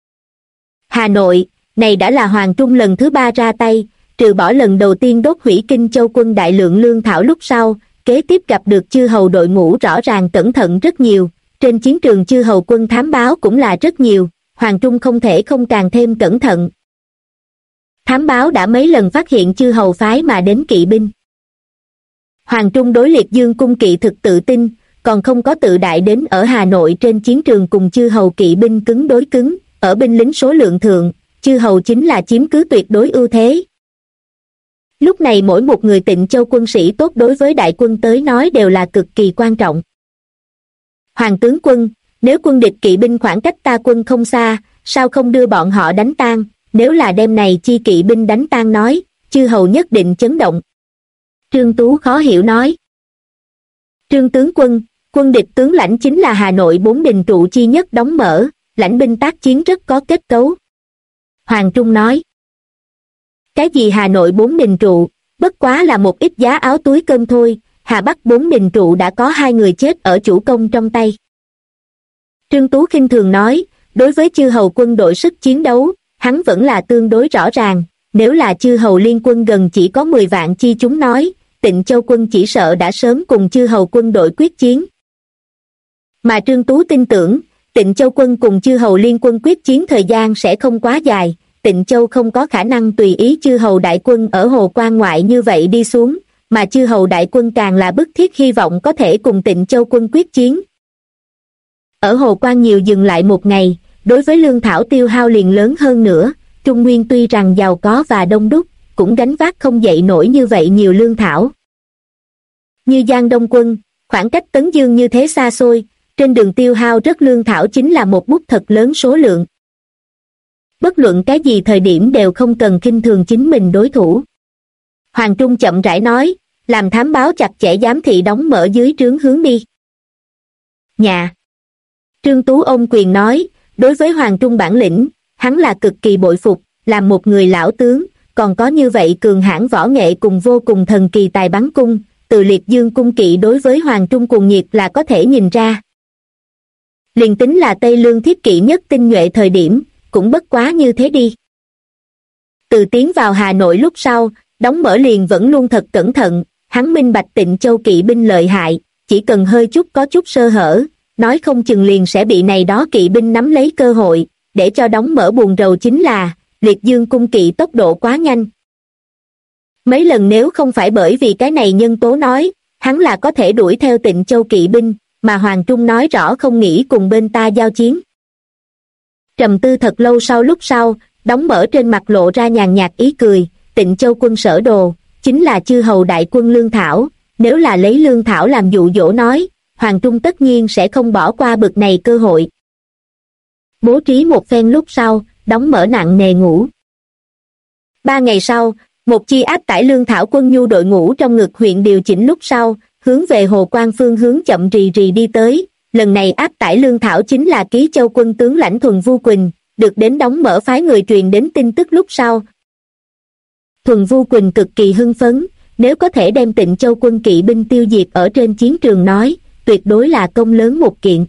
Hà Nội, này đã là Hoàng Trung lần thứ 3 ra tay, trừ bỏ lần đầu tiên đốt hủy Kinh Châu quân đại lượng lương thảo lúc sau, kế tiếp gặp được chư hầu đội ngũ rõ ràng cẩn thận rất nhiều, trên chiến trường chư hầu quân thám báo cũng là rất nhiều. Hoàng Trung không thể không càng thêm cẩn thận. Thám báo đã mấy lần phát hiện chư hầu phái mà đến kỵ binh. Hoàng Trung đối Liệt Dương cung kỵ thực tự tin, còn không có tự đại đến ở Hà Nội trên chiến trường cùng chư hầu kỵ binh cứng đối cứng, ở binh lính số lượng thượng, chư hầu chính là chiếm cứ tuyệt đối ưu thế. Lúc này mỗi một người Tịnh Châu quân sĩ tốt đối với đại quân tới nói đều là cực kỳ quan trọng. Hoàng tướng quân, nếu quân địch kỵ binh khoảng cách ta quân không xa, sao không đưa bọn họ đánh tan, nếu là đêm này chi kỵ binh đánh tan nói, chư hầu nhất định chấn động. Trương Tú khó hiểu nói. Trương tướng quân, quân địch tướng lãnh chính là Hà Nội 4 đình trụ chi nhất đóng mở, lãnh binh tác chiến rất có kết cấu. Hoàng Trung nói. Cái gì Hà Nội 4 đình trụ, bất quá là một ít giá áo túi cơm thôi, Hà Bắc 4 đình trụ đã có 2 người chết ở chủ công trong tay. Trương Tú khinh thường nói, đối với chư hầu quân đội sức chiến đấu, hắn vẫn là tương đối rõ ràng, nếu là chư hầu liên quân gần chỉ có 10 vạn chi chúng nói, Tịnh Châu quân chỉ sợ đã sớm cùng chư hầu quân đội quyết chiến. Mà Trương Tú tin tưởng, Tịnh Châu quân cùng chư hầu liên quân quyết chiến thời gian sẽ không quá dài, Tịnh Châu không có khả năng tùy ý chư hầu đại quân ở Hồ Quan ngoại như vậy đi xuống, mà chư hầu đại quân càng là bức thiết hy vọng có thể cùng Tịnh Châu quân quyết chiến. Ở Hồ Quan nhiều dừng lại một ngày, đối với lương thảo tiêu hao liền lớn hơn nữa, Trung Nguyên tuy rằng giàu có và đông đúc, cũng gánh vác không dậy nổi như vậy nhiều lương thảo. Như Giang Đông quân, khoảng cách Tấn Dương như thế xa xôi, trên đường tiêu hao rất lương thảo chính là một bút thật lớn số lượng. Bất luận cái gì thời điểm đều không cần khinh thường chính mình đối thủ. Hoàng Trung chậm rãi nói, làm thám báo chặt chẽ giám thị đóng mở dưới trướng hướng đi. Nhà. Trương Tú ôm quyền nói, đối với Hoàng Trung bản lĩnh, hắn là cực kỳ bội phục, làm một người lão tướng, còn có như vậy cường hãn võ nghệ cùng vô cùng thần kỳ tài bắn cung, từ Liệt Dương cung kỵ đối với Hoàng Trung cuồng nhiệt là có thể nhìn ra. Liền tính là Tây Lương thiết kỵ nhất tinh nhuệ thời điểm, cũng bất quá như thế đi. Từ tiến vào Hà Nội lúc sau, đóng mở liền vẫn luôn thật cẩn thận, hắn minh bạch Tịnh Châu kỵ binh lợi hại, chỉ cần hơi chút có chút sơ hở, nói không chừng liền sẽ bị này đó kỵ binh nắm lấy cơ hội, để cho đóng mở buồn rầu chính là, liệt dương cung kỵ tốc độ quá nhanh. Mấy lần nếu không phải bởi vì cái này nhân tố nói, hắn là có thể đuổi theo Tịnh Châu kỵ binh, mà Hoàng Trung nói rõ không nghĩ cùng bên ta giao chiến. Trầm tư thật lâu lúc sau, đóng mở trên mặt lộ ra nhàn nhạt ý cười, Tịnh Châu quân sở đồ, chính là chư hầu đại quân lương thảo, nếu là lấy lương thảo làm dụ dỗ nói, Hoàng Trung tất nhiên sẽ không bỏ qua bực này cơ hội. Bố trí một phen lúc sau, đóng mở nặng nề ngủ. 3 ngày sau, một chi áp tải lương thảo quân nhu đội ngũ trong ngực huyện điều chỉnh lúc sau, hướng về Hồ Quan phương hướng chậm rì rì đi tới. Lần này áp tải lương thảo chính là Ký Châu quân tướng lãnh Thuần Vu Quỳnh, được đến đóng mở phái người truyền đến tin tức lúc sau. Thuần Vu Quỳnh cực kỳ hưng phấn, nếu có thể đem Tịnh Châu quân kỵ binh tiêu diệt ở trên chiến trường nói, tuyệt đối là công lớn một kiện.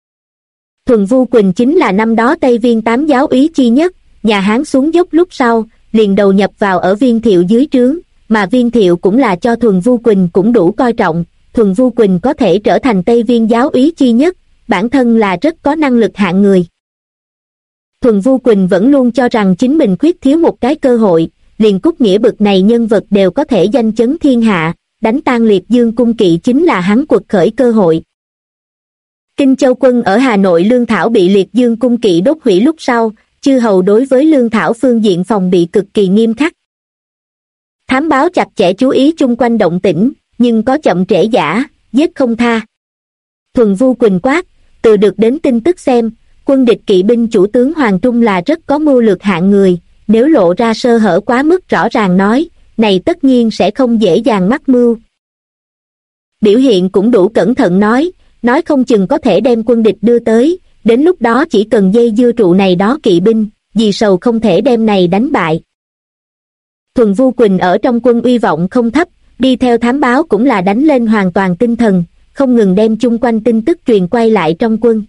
Thuần Vu Quỳnh chính là năm đó Tây Viên 8 giáo úy chi nhất, nhà Hán xuống dốc lúc sau, liền đầu nhập vào ở Viên Thiệu dưới trướng, mà Viên Thiệu cũng là cho Thuần Vu Quỳnh cũng đủ coi trọng, Thuần Vu Quỳnh có thể trở thành Tây Viên giáo úy chi nhất, bản thân là rất có năng lực hạng người. Thuần Vu Quỳnh vẫn luôn cho rằng chính mình khuyết thiếu một cái cơ hội, liền Cúc Nghĩa bực này nhân vật đều có thể danh chấn thiên hạ, đánh tan liệt dương cung kỵ chính là hắn quật khởi cơ hội. Kinh Châu quân ở Hà Nội lương thảo bị liệt dương cung kỵ đốt hủy lúc sau, chư hầu đối với lương thảo phương diện phòng bị cực kỳ nghiêm khắc. Thám báo chặt chẽ chú ý chung quanh động tĩnh, nhưng có chậm trễ giả, giết không tha. Thuần Vu Quỳnh quát, từ được đến tin tức xem, quân địch kỵ binh chủ tướng Hoàng Trung là rất có mưu lược hạng người, nếu lộ ra sơ hở quá mức rõ ràng nói, này tất nhiên sẽ không dễ dàng mắc mưu. Biểu hiện cũng đủ cẩn thận nói không chừng có thể đem quân địch đưa tới, đến lúc đó chỉ cần dây dưa trụ này đó kỵ binh, vì sầu không thể đem này đánh bại. Thuần Vu Quỳnh ở trong quân uy vọng không thấp, đi theo thám báo cũng là đánh lên hoàn toàn tinh thần, không ngừng đem chung quanh tin tức truyền quay lại trong quân.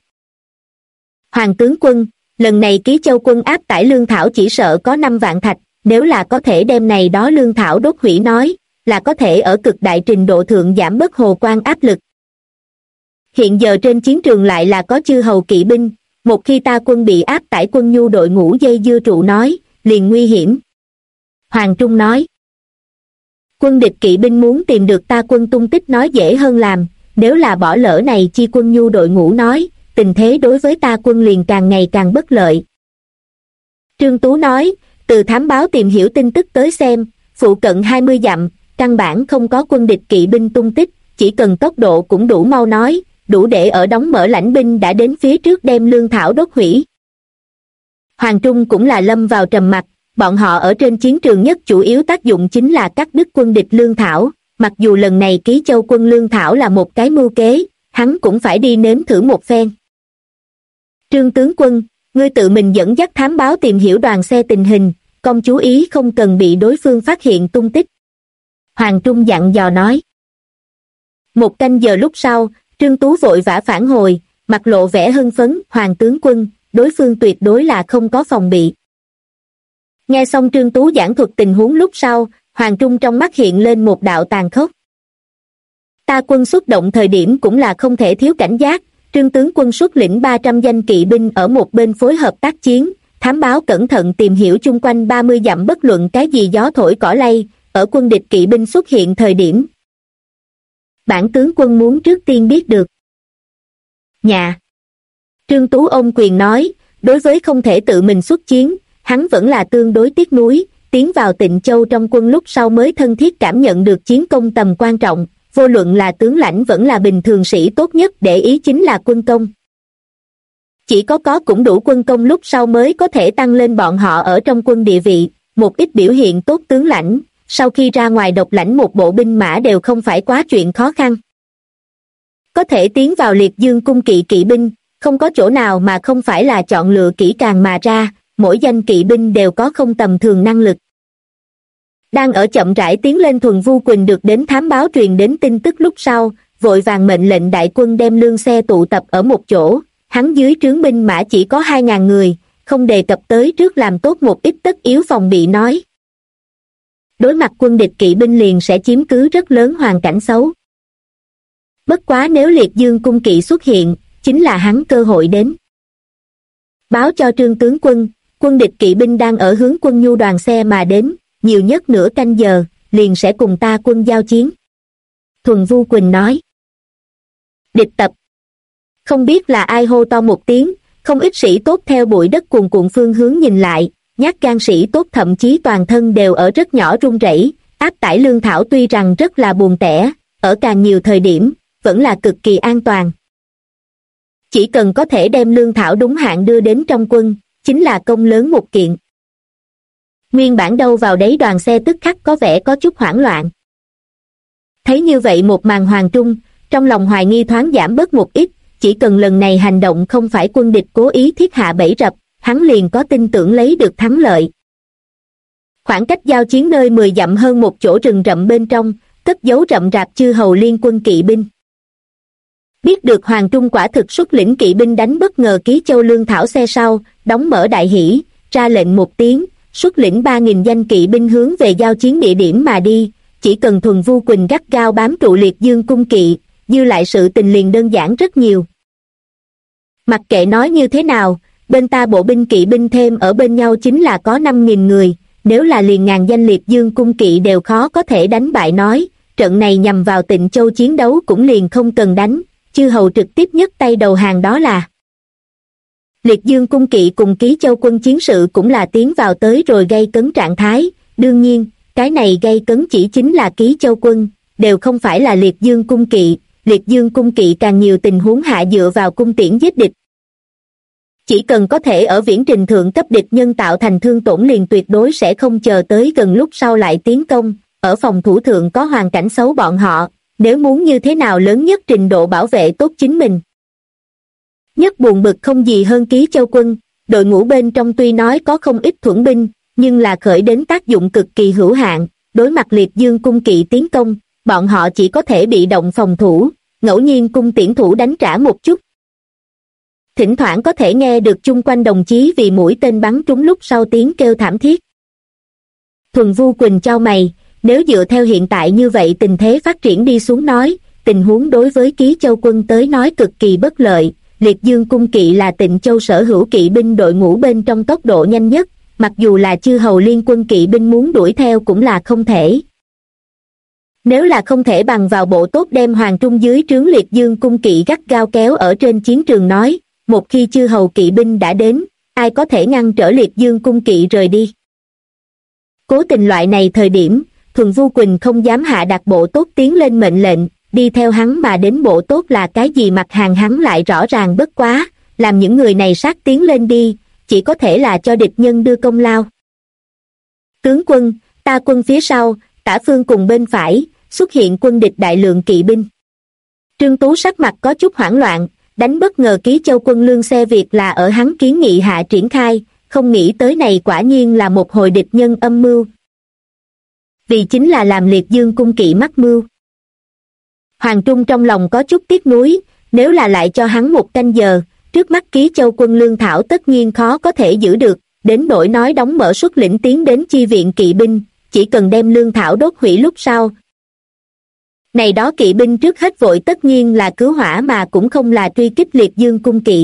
Hoàng tướng quân, lần này Ký Châu quân áp tải lương thảo chỉ sợ có 5 vạn thạch, nếu là có thể đem này đó lương thảo đốt hủy nói, là có thể ở cực đại trình độ thượng giảm bớt Hồ Quan áp lực. Hiện giờ trên chiến trường lại là có chư hầu kỵ binh, một khi ta quân bị áp tải quân nhu đội ngũ dây dưa trụ nói, liền nguy hiểm. Hoàng Trung nói, quân địch kỵ binh muốn tìm được ta quân tung tích nói dễ hơn làm, nếu là bỏ lỡ này chi quân nhu đội ngũ nói, tình thế đối với ta quân liền càng ngày càng bất lợi. Trương Tú nói, từ thám báo tìm hiểu tin tức tới xem, phụ cận 20 dặm, căn bản không có quân địch kỵ binh tung tích, chỉ cần tốc độ cũng đủ mau nói, đủ để ở đóng mở lãnh binh đã đến phía trước đem lương thảo đốt hủy. Hoàng Trung cũng là lâm vào trầm mặc, bọn họ ở trên chiến trường nhất chủ yếu tác dụng chính là cắt đứt quân địch lương thảo, mặc dù lần này Ký Châu quân lương thảo là một cái mưu kế, hắn cũng phải đi nếm thử một phen. Trương tướng quân, ngươi tự mình dẫn dắt thám báo tìm hiểu đoàn xe tình hình, công chú ý không cần bị đối phương phát hiện tung tích. Hoàng Trung dặn dò nói. 1 canh giờ lúc sau, Trương Tú vội vã phản hồi, mặt lộ vẻ hưng phấn, Hoàng tướng quân, đối phương tuyệt đối là không có phòng bị. Nghe xong Trương Tú giảng thuật tình huống lúc sau, Hoàng Trung trong mắt hiện lên một đạo tàn khốc. Ta quân xuất động thời điểm cũng là không thể thiếu cảnh giác, Trương tướng quân xuất lĩnh 300 danh kỵ binh ở một bên phối hợp tác chiến, thám báo cẩn thận tìm hiểu chung quanh 30 dặm bất luận cái gì gió thổi cỏ lay, ở quân địch kỵ binh xuất hiện thời điểm. Bản tướng quân muốn trước tiên biết được. Nhà. Trương Tú ôm quyền nói, đối với không thể tự mình xuất chiến, hắn vẫn là tương đối tiếc nuối, tiến vào Tịnh Châu trong quân lúc sau mới thân thiết cảm nhận được chiến công tầm quan trọng, vô luận là tướng lãnh vẫn là bình thường sĩ tốt nhất để ý chính là quân công. Chỉ có cũng đủ quân công lúc sau mới có thể tăng lên bọn họ ở trong quân địa vị, một ít biểu hiện tốt tướng lãnh, sau khi ra ngoài độc lãnh một bộ binh mã đều không phải quá chuyện khó khăn. Có thể tiến vào liệt dương cung kỵ kỵ binh, không có chỗ nào mà không phải là chọn lựa kỹ càng mà ra, mỗi danh kỵ binh đều có không tầm thường năng lực. Đang ở chậm rãi tiến lên Thuần Vu Quỳnh được đến thám báo truyền đến tin tức lúc sau, vội vàng mệnh lệnh đại quân đem lương xe tụ tập ở một chỗ, hắn dưới trướng binh mã chỉ có 2.000 người, không đề cập tới trước làm tốt một ít tất yếu phòng bị nói. Đối mặt quân địch kỵ binh liền sẽ chiếm cứ rất lớn hoàn cảnh xấu. Bất quá nếu Liệt Dương cung kỵ xuất hiện, chính là hắn cơ hội đến. Báo cho Trương tướng quân, quân địch kỵ binh đang ở hướng quân nhu đoàn xe mà đến, nhiều nhất nửa canh giờ, liền sẽ cùng ta quân giao chiến. Thuần Vu Quỳnh nói. Địch tập. Không biết là ai hô to một tiếng, không ít sĩ tốt theo bụi đất cuồn cuộn phương hướng nhìn lại, nhát gan sĩ tốt thậm chí toàn thân đều ở rất nhỏ run rẩy. Áp tải lương thảo tuy rằng rất là buồn tẻ, ở càng nhiều thời điểm, vẫn là cực kỳ an toàn. Chỉ cần có thể đem lương thảo đúng hạn đưa đến trong quân, chính là công lớn một kiện. Nguyên bản đâu vào đấy đoàn xe tức khắc có vẻ có chút hoảng loạn. Thấy như vậy một màn Hoàng Trung, trong lòng hoài nghi thoáng giảm bớt một ít, chỉ cần lần này hành động không phải quân địch cố ý thiết hạ bẫy rập, hắn liền có tin tưởng lấy được thắng lợi. Khoảng cách giao chiến nơi 10 dặm hơn một chỗ rừng rậm bên trong, cất giấu rậm rạp chư hầu liên quân kỵ binh. Biết được Hoàng Trung quả thực xuất lĩnh kỵ binh đánh bất ngờ Ký Châu lương thảo xe sau, đóng mở đại hỷ, ra lệnh một tiếng, xuất lĩnh 3.000 danh kỵ binh hướng về giao chiến địa điểm mà đi, chỉ cần Thuần Vu Quỳnh gắt gao bám trụ Liệt Dương cung kỵ, dư lại sự tình liền đơn giản rất nhiều. Mặc kệ nói như thế nào, bên ta bộ binh kỵ binh thêm ở bên nhau chính là có 5.000 người, nếu là liền ngàn danh Liệt Dương cung kỵ đều khó có thể đánh bại nói, trận này nhằm vào Tịnh Châu chiến đấu cũng liền không cần đánh, chư hầu trực tiếp nhấc tay đầu hàng đó là. Liệt Dương cung kỵ cùng Ký Châu quân chiến sự cũng là tiến vào tới rồi gây cấn trạng thái, đương nhiên, cái này gây cấn chỉ chính là Ký Châu quân, đều không phải là Liệt Dương cung kỵ, Liệt Dương cung kỵ càng nhiều tình huống hạ dựa vào cung tiễn giết địch. Chỉ cần có thể ở viễn trình thượng cấp địch nhân tạo thành thương tổn liền tuyệt đối sẽ không chờ tới gần lúc sau lại tiến công, ở phòng thủ thượng có hoàn cảnh xấu bọn họ, nếu muốn như thế nào lớn nhất trình độ bảo vệ tốt chính mình. Nhất buồn bực không gì hơn Ký Châu quân, đội ngũ bên trong tuy nói có không ít thuẫn binh, nhưng là khởi đến tác dụng cực kỳ hữu hạn, đối mặt Liệt Dương cung kỵ tiến công, bọn họ chỉ có thể bị động phòng thủ, ngẫu nhiên cung tiễn thủ đánh trả một chút. Thỉnh thoảng có thể nghe được chung quanh đồng chí vì mũi tên bắn trúng lúc sau tiếng kêu thảm thiết. Thuần Vu Quỳnh chau mày, nếu dựa theo hiện tại như vậy tình thế phát triển đi xuống nói, tình huống đối với Ký Châu quân tới nói cực kỳ bất lợi, Liệt Dương cung kỵ là Tịnh Châu sở hữu kỵ binh đội ngũ bên trong tốc độ nhanh nhất, mặc dù là chư hầu liên quân kỵ binh muốn đuổi theo cũng là không thể. Nếu là không thể bằng vào bộ tốt đem Hoàng Trung dưới trướng Liệt Dương cung kỵ gắt gao kéo ở trên chiến trường nói, một khi chư hầu kỵ binh đã đến, ai có thể ngăn trở Liệt Dương cung kỵ rời đi. Cố tình loại này thời điểm, Thuần Vu Quỳnh không dám hạ đặt bộ tốt tiến lên mệnh lệnh, đi theo hắn mà đến bộ tốt là cái gì mặt hàng hắn lại rõ ràng bất quá, làm những người này sát tiến lên đi, chỉ có thể là cho địch nhân đưa công lao. Tướng quân, ta quân phía sau, tả phương cùng bên phải, xuất hiện quân địch đại lượng kỵ binh. Trương Tú sắc mặt có chút hoảng loạn, đánh bất ngờ Ký Châu quân lương xe Việt là ở hắn kiến nghị hạ triển khai, không nghĩ tới này quả nhiên là một hồi địch nhân âm mưu. Vì chính là làm Liệt Dương cung kỵ mắc mưu. Hoàng Trung trong lòng có chút tiếc nuối, nếu là lại cho hắn một canh giờ, trước mắt Ký Châu quân lương thảo tất nhiên khó có thể giữ được, đến nỗi nói đóng mở xuất lĩnh tiến đến chi viện kỵ binh, chỉ cần đem lương thảo đốt hủy lúc sau. Này đó kỵ binh trước hết vội tất nhiên là cứu hỏa mà cũng không là truy kích Liệt Dương cung kỵ.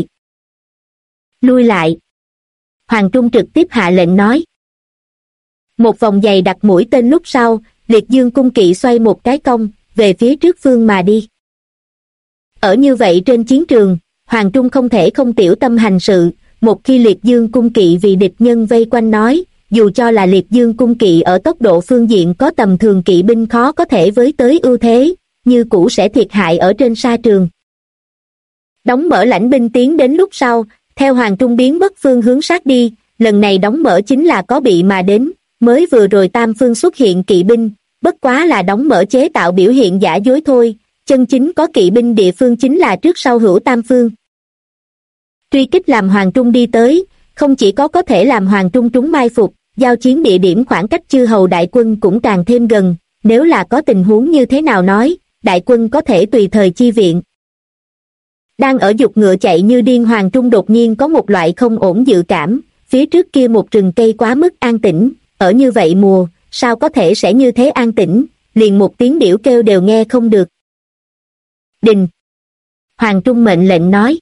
Lui lại. Hoàng Trung trực tiếp hạ lệnh nói. Một vòng giày đặt mũi tên lúc sau, Liệt Dương cung kỵ xoay một cái cong, về phía trước phương mà đi. Ở như vậy trên chiến trường, Hoàng Trung không thể không tiểu tâm hành sự, một khi Liệt Dương cung kỵ vì địch nhân vây quanh nói, dù cho là Liệt Dương cung kỵ ở tốc độ phương diện có tầm thường kỵ binh khó có thể với tới ưu thế, như cũ sẽ thiệt hại ở trên sa trường. Đóng mở lãnh binh tiến đến lúc sau, theo Hoàng Trung biến mất phương hướng sát đi, lần này đóng mở chính là có bị mà đến, mới vừa rồi tam phương xuất hiện kỵ binh, bất quá là đóng mở chế tạo biểu hiện giả dối thôi, chân chính có kỵ binh địa phương chính là trước sau hữu tam phương. Truy kích làm Hoàng Trung đi tới, không chỉ có thể làm Hoàng Trung trúng mai phục, giao chiến địa điểm khoảng cách chư hầu đại quân cũng càng thêm gần, nếu là có tình huống như thế nào nói, đại quân có thể tùy thời chi viện. Đang ở giục ngựa chạy như điên Hoàng Trung đột nhiên có một loại không ổn dự cảm, phía trước kia một rừng cây quá mức an tĩnh, ở như vậy mùa, sao có thể sẽ như thế an tĩnh, liền một tiếng điểu kêu đều nghe không được. Đình. Hoàng Trung mệnh lệnh nói.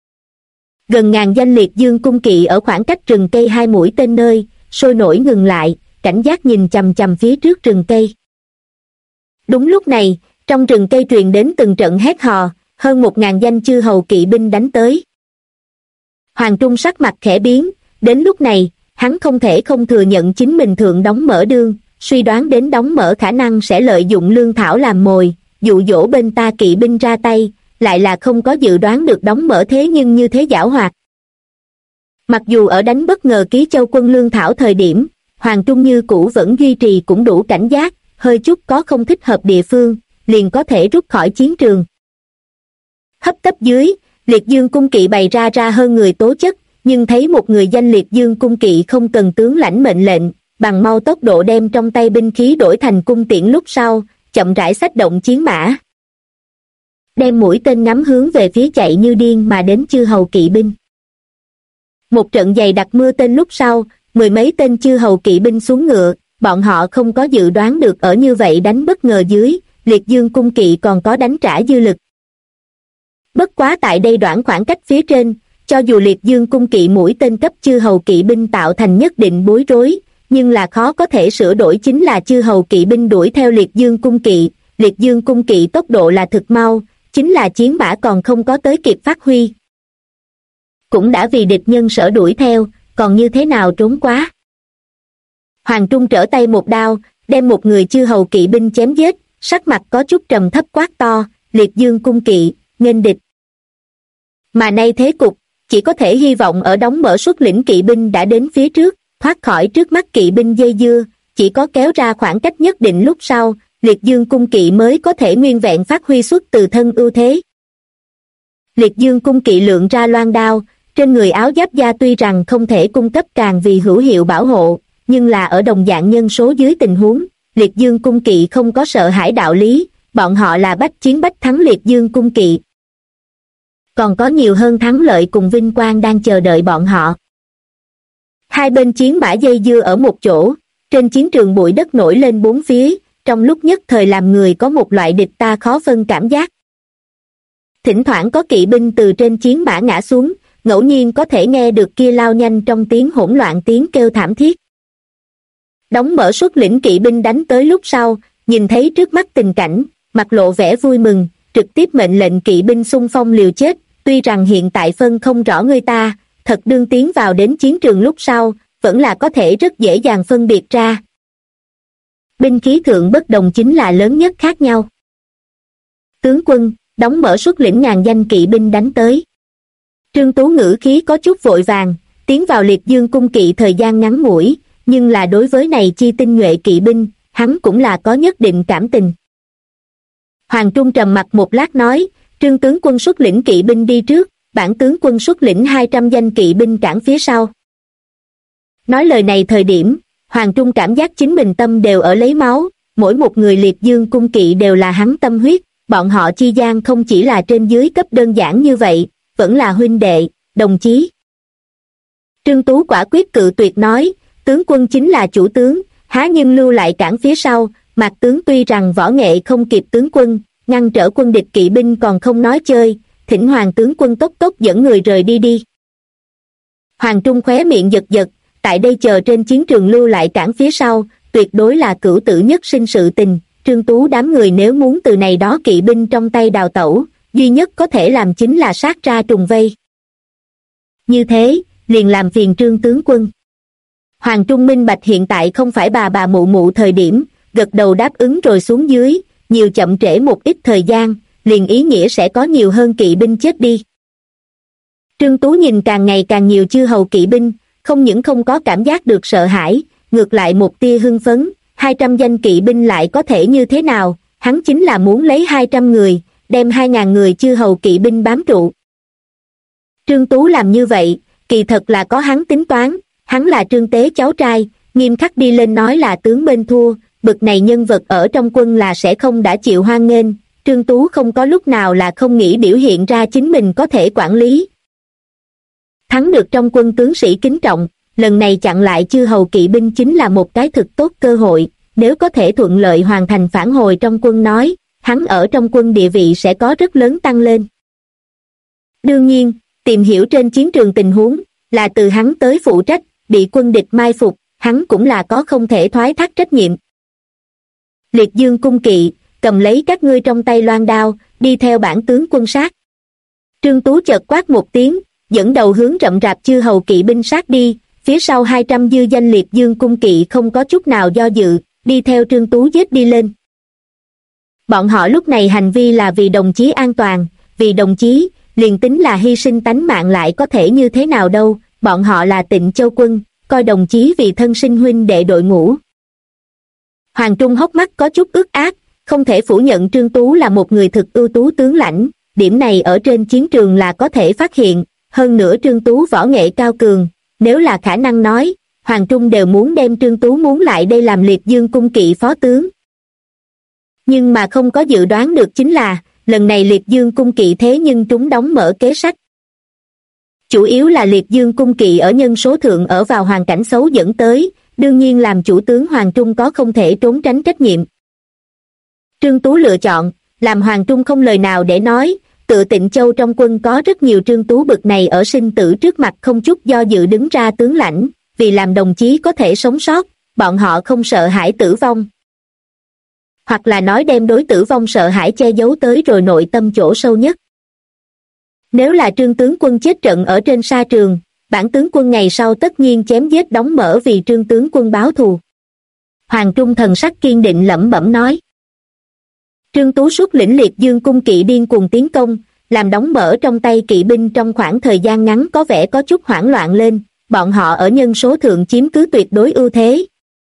Gần ngàn danh liệt dương cung kỵ ở khoảng cách rừng cây 2 mũi tên nơi, sôi nổi ngừng lại, cảnh giác nhìn chằm chằm phía trước rừng cây. Đúng lúc này, trong rừng cây truyền đến từng trận hét hò, hơn 1000 danh chư hầu kỵ binh đánh tới. Hoàng Trung sắc mặt khẽ biến, đến lúc này, hắn không thể không thừa nhận chính mình thượng đóng mở đương, suy đoán đến đóng mở khả năng sẽ lợi dụng lương thảo làm mồi, dụ dỗ bên ta kỵ binh ra tay, lại là không có dự đoán được đóng mở thế nhưng như thế giảo hoạt. Mặc dù ở đánh bất ngờ Ký Châu quân lương thảo thời điểm, Hoàng Trung như cũ vẫn duy trì cũng đủ cảnh giác, hơi chút có không thích hợp địa phương, liền có thể rút khỏi chiến trường. Hấp tấp dưới, liệt dương cung kỵ bày ra hơn người tố chất, nhưng thấy một người danh liệt dương cung kỵ không cần tướng lãnh mệnh lệnh, bằng mau tốc độ đem trong tay binh khí đổi thành cung tiễn lúc sau, chậm rãi xách động chiến mã. Đem mũi tên ngắm hướng về phía chạy như điên mà đến chư hầu kỵ binh. Một trận dày đặc mưa tên lúc sau, 10 mấy tên chư hầu kỵ binh xuống ngựa, bọn họ không có dự đoán được ở như vậy đánh bất ngờ dưới, liệt dương cung kỵ còn có đánh trả dư lực. Bất quá tại đây đoạn khoảng cách phía trên, cho dù liệt dương cung kỵ mũi tên cấp chư hầu kỵ binh tạo thành nhất định bối rối, nhưng là khó có thể sửa đổi chính là chư hầu kỵ binh đuổi theo liệt dương cung kỵ tốc độ là thực mau, chính là chiến mã còn không có tới kịp phát huy. Cũng đã vì địch nhân sở đuổi theo, còn như thế nào trốn quá. Hoàng Trung trở tay một đao, đem một người chư hầu kỵ binh chém giết, sắc mặt có chút trầm thấp quát to, liệt dương cung kỵ, nghênh địch. Mà nay thế cục, chỉ có thể hy vọng ở đóng mở xuất lĩnh kỵ binh đã đến phía trước, thoát khỏi trước mắt kỵ binh dây dưa, chỉ có kéo ra khoảng cách nhất định lúc sau, liệt dương cung kỵ mới có thể nguyên vẹn phát huy xuất từ thân ưu thế. Liệt dương cung kỵ lượng ra loan đao, trên người áo giáp da tuy rằng không thể cung cấp càng vì hữu hiệu bảo hộ, nhưng là ở đồng dạng nhân số dưới tình huống, liệt dương cung kỵ không có sợ hãi đạo lý, bọn họ là bách chiến bách thắng liệt dương cung kỵ. Còn có nhiều hơn thắng lợi cùng vinh quang đang chờ đợi bọn họ. Hai bên chiến mã dây dưa ở một chỗ, trên chiến trường bụi đất nổi lên bốn phía, trong lúc nhất thời làm người có một loại địch ta khó phân cảm giác. Thỉnh thoảng có kỵ binh từ trên chiến mã ngã xuống, ngẫu nhiên có thể nghe được kia lao nhanh trong tiếng hỗn loạn tiếng kêu thảm thiết. Đóng mở xuất lĩnh kỵ binh đánh tới lúc sau, nhìn thấy trước mắt tình cảnh, mặt lộ vẻ vui mừng, trực tiếp mệnh lệnh kỵ binh xung phong liều chết, tuy rằng hiện tại phân không rõ người ta, thật đương tiến vào đến chiến trường lúc sau, vẫn là có thể rất dễ dàng phân biệt ra. Binh khí thượng bất đồng chính là lớn nhất khác nhau. Tướng quân, đóng mở xuất lĩnh ngàn danh kỵ binh đánh tới. Trương Tú ngữ khí có chút vội vàng, tiến vào liệt dương cung kỵ thời gian ngắn ngủi, nhưng là đối với này chi tinh nhuệ kỵ binh, hắn cũng là có nhất định cảm tình. Hoàng Trung trầm mặt một lát nói, Trương tướng quân xuất lĩnh kỵ binh đi trước, bản tướng quân xuất lĩnh 200 danh kỵ binh cản phía sau. Nói lời này thời điểm, Hoàng Trung cảm giác chính mình tâm đều ở lấy máu, mỗi một người liệt dương cung kỵ đều là hắn tâm huyết, bọn họ chi gian không chỉ là trên dưới cấp đơn giản như vậy, vẫn là huynh đệ, đồng chí. Trương Tú quả quyết cự tuyệt nói, tướng quân chính là chủ tướng, há nhưng lưu lại cản phía sau, Mạc tướng tuy rằng võ nghệ không kịp tướng quân, ngăn trở quân địch kỵ binh còn không nói chơi, thỉnh Hoàng tướng quân tốc tốc dẫn người rời đi đi. Hoàng Trung khóe miệng giật giật, tại đây chờ trên chiến trường lưu lại cản phía sau, tuyệt đối là cửu tử nhất sinh sự tình, Trương Tú đám người nếu muốn từ này đó kỵ binh trong tay đào tẩu, duy nhất có thể làm chính là sát ra trùng vây. Như thế, liền làm phiền Trương tướng quân. Hoàng Trung minh bạch hiện tại không phải bà mụ mụ thời điểm, gật đầu đáp ứng rồi xuống dưới, nhiều chậm trễ một ít thời gian, liền ý nghĩa sẽ có nhiều hơn kỵ binh chết đi. Trương Tú nhìn càng ngày càng nhiều chư hầu kỵ binh, không những không có cảm giác được sợ hãi, ngược lại một tia hưng phấn, 200 danh kỵ binh lại có thể như thế nào, hắn chính là muốn lấy 200 người, đem 2.000 người chư hầu kỵ binh bám trụ. Trương Tú làm như vậy, kỳ thật là có hắn tính toán, hắn là Trương Tế cháu trai, nghiêm khắc đi lên nói là tướng bên thua, bực này nhân vật ở trong quân là sẽ không đã chịu hoan nghênh, Trương Tú không có lúc nào là không nghĩ biểu hiện ra chính mình có thể quản lý. Thắng được trong quân tướng sĩ kính trọng, lần này chặn lại chư hầu kỵ binh chính là một cái thực tốt cơ hội, nếu có thể thuận lợi hoàn thành phản hồi trong quân nói, hắn ở trong quân địa vị sẽ có rất lớn tăng lên. Đương nhiên, tìm hiểu trên chiến trường tình huống, là từ hắn tới phụ trách, bị quân địch mai phục, hắn cũng là có không thể thoái thác trách nhiệm. Liệt Dương cung kỵ, cầm lấy các ngươi trong tay loan đao, đi theo bản tướng quân sát. Trương Tú chợt quát một tiếng, dẫn đầu hướng rậm rạp chư hầu kỵ binh sát đi, phía sau 200 dư danh Liệt Dương cung kỵ không có chút nào do dự, đi theo Trương Tú giết đi lên. Bọn họ lúc này hành vi là vì đồng chí an toàn, vì đồng chí, liền tính là hy sinh tánh mạng lại có thể như thế nào đâu, bọn họ là Tịnh Châu quân, coi đồng chí vì thân sinh huynh đệ đội ngũ. Hoàng Trung hốc mắt có chút ướt át, không thể phủ nhận Trương Tú là một người thực ưu tú tướng lãnh, điểm này ở trên chiến trường là có thể phát hiện, hơn nữa Trương Tú võ nghệ cao cường, nếu là khả năng nói, Hoàng Trung đều muốn đem Trương Tú muốn lại đây làm Liệt Dương cung kỵ phó tướng. Nhưng mà không có dự đoán được chính là, lần này Liệt Dương cung kỵ thế nhưng trúng đóng mở kế sách. Chủ yếu là Liệt Dương cung kỵ ở nhân số thượng ở vào hoàn cảnh xấu dẫn tới, đương nhiên làm chủ tướng Hoàng Trung có không thể trốn tránh trách nhiệm. Trương Tú lựa chọn, làm Hoàng Trung không lời nào để nói, tự Tịnh Châu trong quân có rất nhiều Trương Tú bực này ở sinh tử trước mặt không chút do dự đứng ra tướng lãnh, vì làm đồng chí có thể sống sót, bọn họ không sợ hãi tử vong. Hoặc là nói đem đối tử vong sợ hãi che giấu tới rồi nội tâm chỗ sâu nhất. Nếu là Trương tướng quân chết trận ở trên sa trường, bản tướng quân ngày sau tất nhiên chém giết đóng mở vì Trương tướng quân báo thù. Hoàng Trung thần sắc kiên định lẩm bẩm nói. Trương Tú xuất lĩnh Liệt Dương cung kỵ điên cuồng tiến công, làm đóng mở trong tay kỵ binh trong khoảng thời gian ngắn có vẻ có chút hoảng loạn lên, bọn họ ở nhân số thượng chiếm cứ tuyệt đối ưu thế.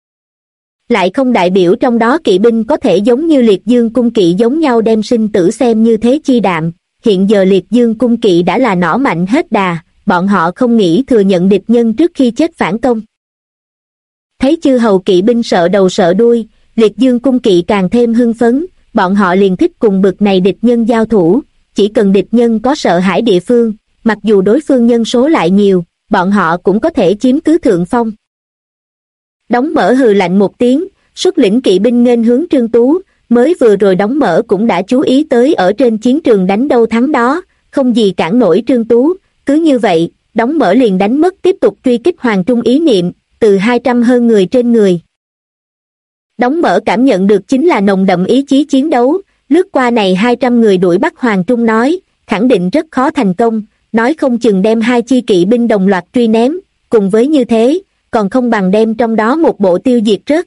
Lại không đại biểu trong đó kỵ binh có thể giống như Liệt Dương cung kỵ giống nhau đem sinh tử xem như thế chi đạm, hiện giờ Liệt Dương cung kỵ đã là nỏ mạnh hết đà, bọn họ không nghĩ thừa nhận địch nhân trước khi chết phản công. Thấy chư hầu kỵ binh sợ đầu sợ đuôi, Liệt Dương cung kỵ càng thêm hưng phấn, bọn họ liền thích cùng bực này địch nhân giao thủ, chỉ cần địch nhân có sợ hãi địa phương, mặc dù đối phương nhân số lại nhiều, bọn họ cũng có thể chiếm cứ thượng phong. Đóng mở hừ lạnh một tiếng, xuất lĩnh kỵ binh nghênh hướng Trương Tú, mới vừa rồi đóng mở cũng đã chú ý tới ở trên chiến trường đánh đâu thắng đó, không gì cản nổi Trương Tú, cứ như vậy, đóng mở liền đánh mất tiếp tục truy kích Hoàng Trung ý niệm, từ 200 hơn người trên người. Đóng mở cảm nhận được chính là nồng đậm ý chí chiến đấu, lướt qua này 200 người đuổi bắt Hoàng Trung nói, khẳng định rất khó thành công, nói không chừng đem hai chi kỵ binh đồng loạt truy ném, cùng với như thế, còn không bằng đem trong đó một bộ tiêu diệt rớt.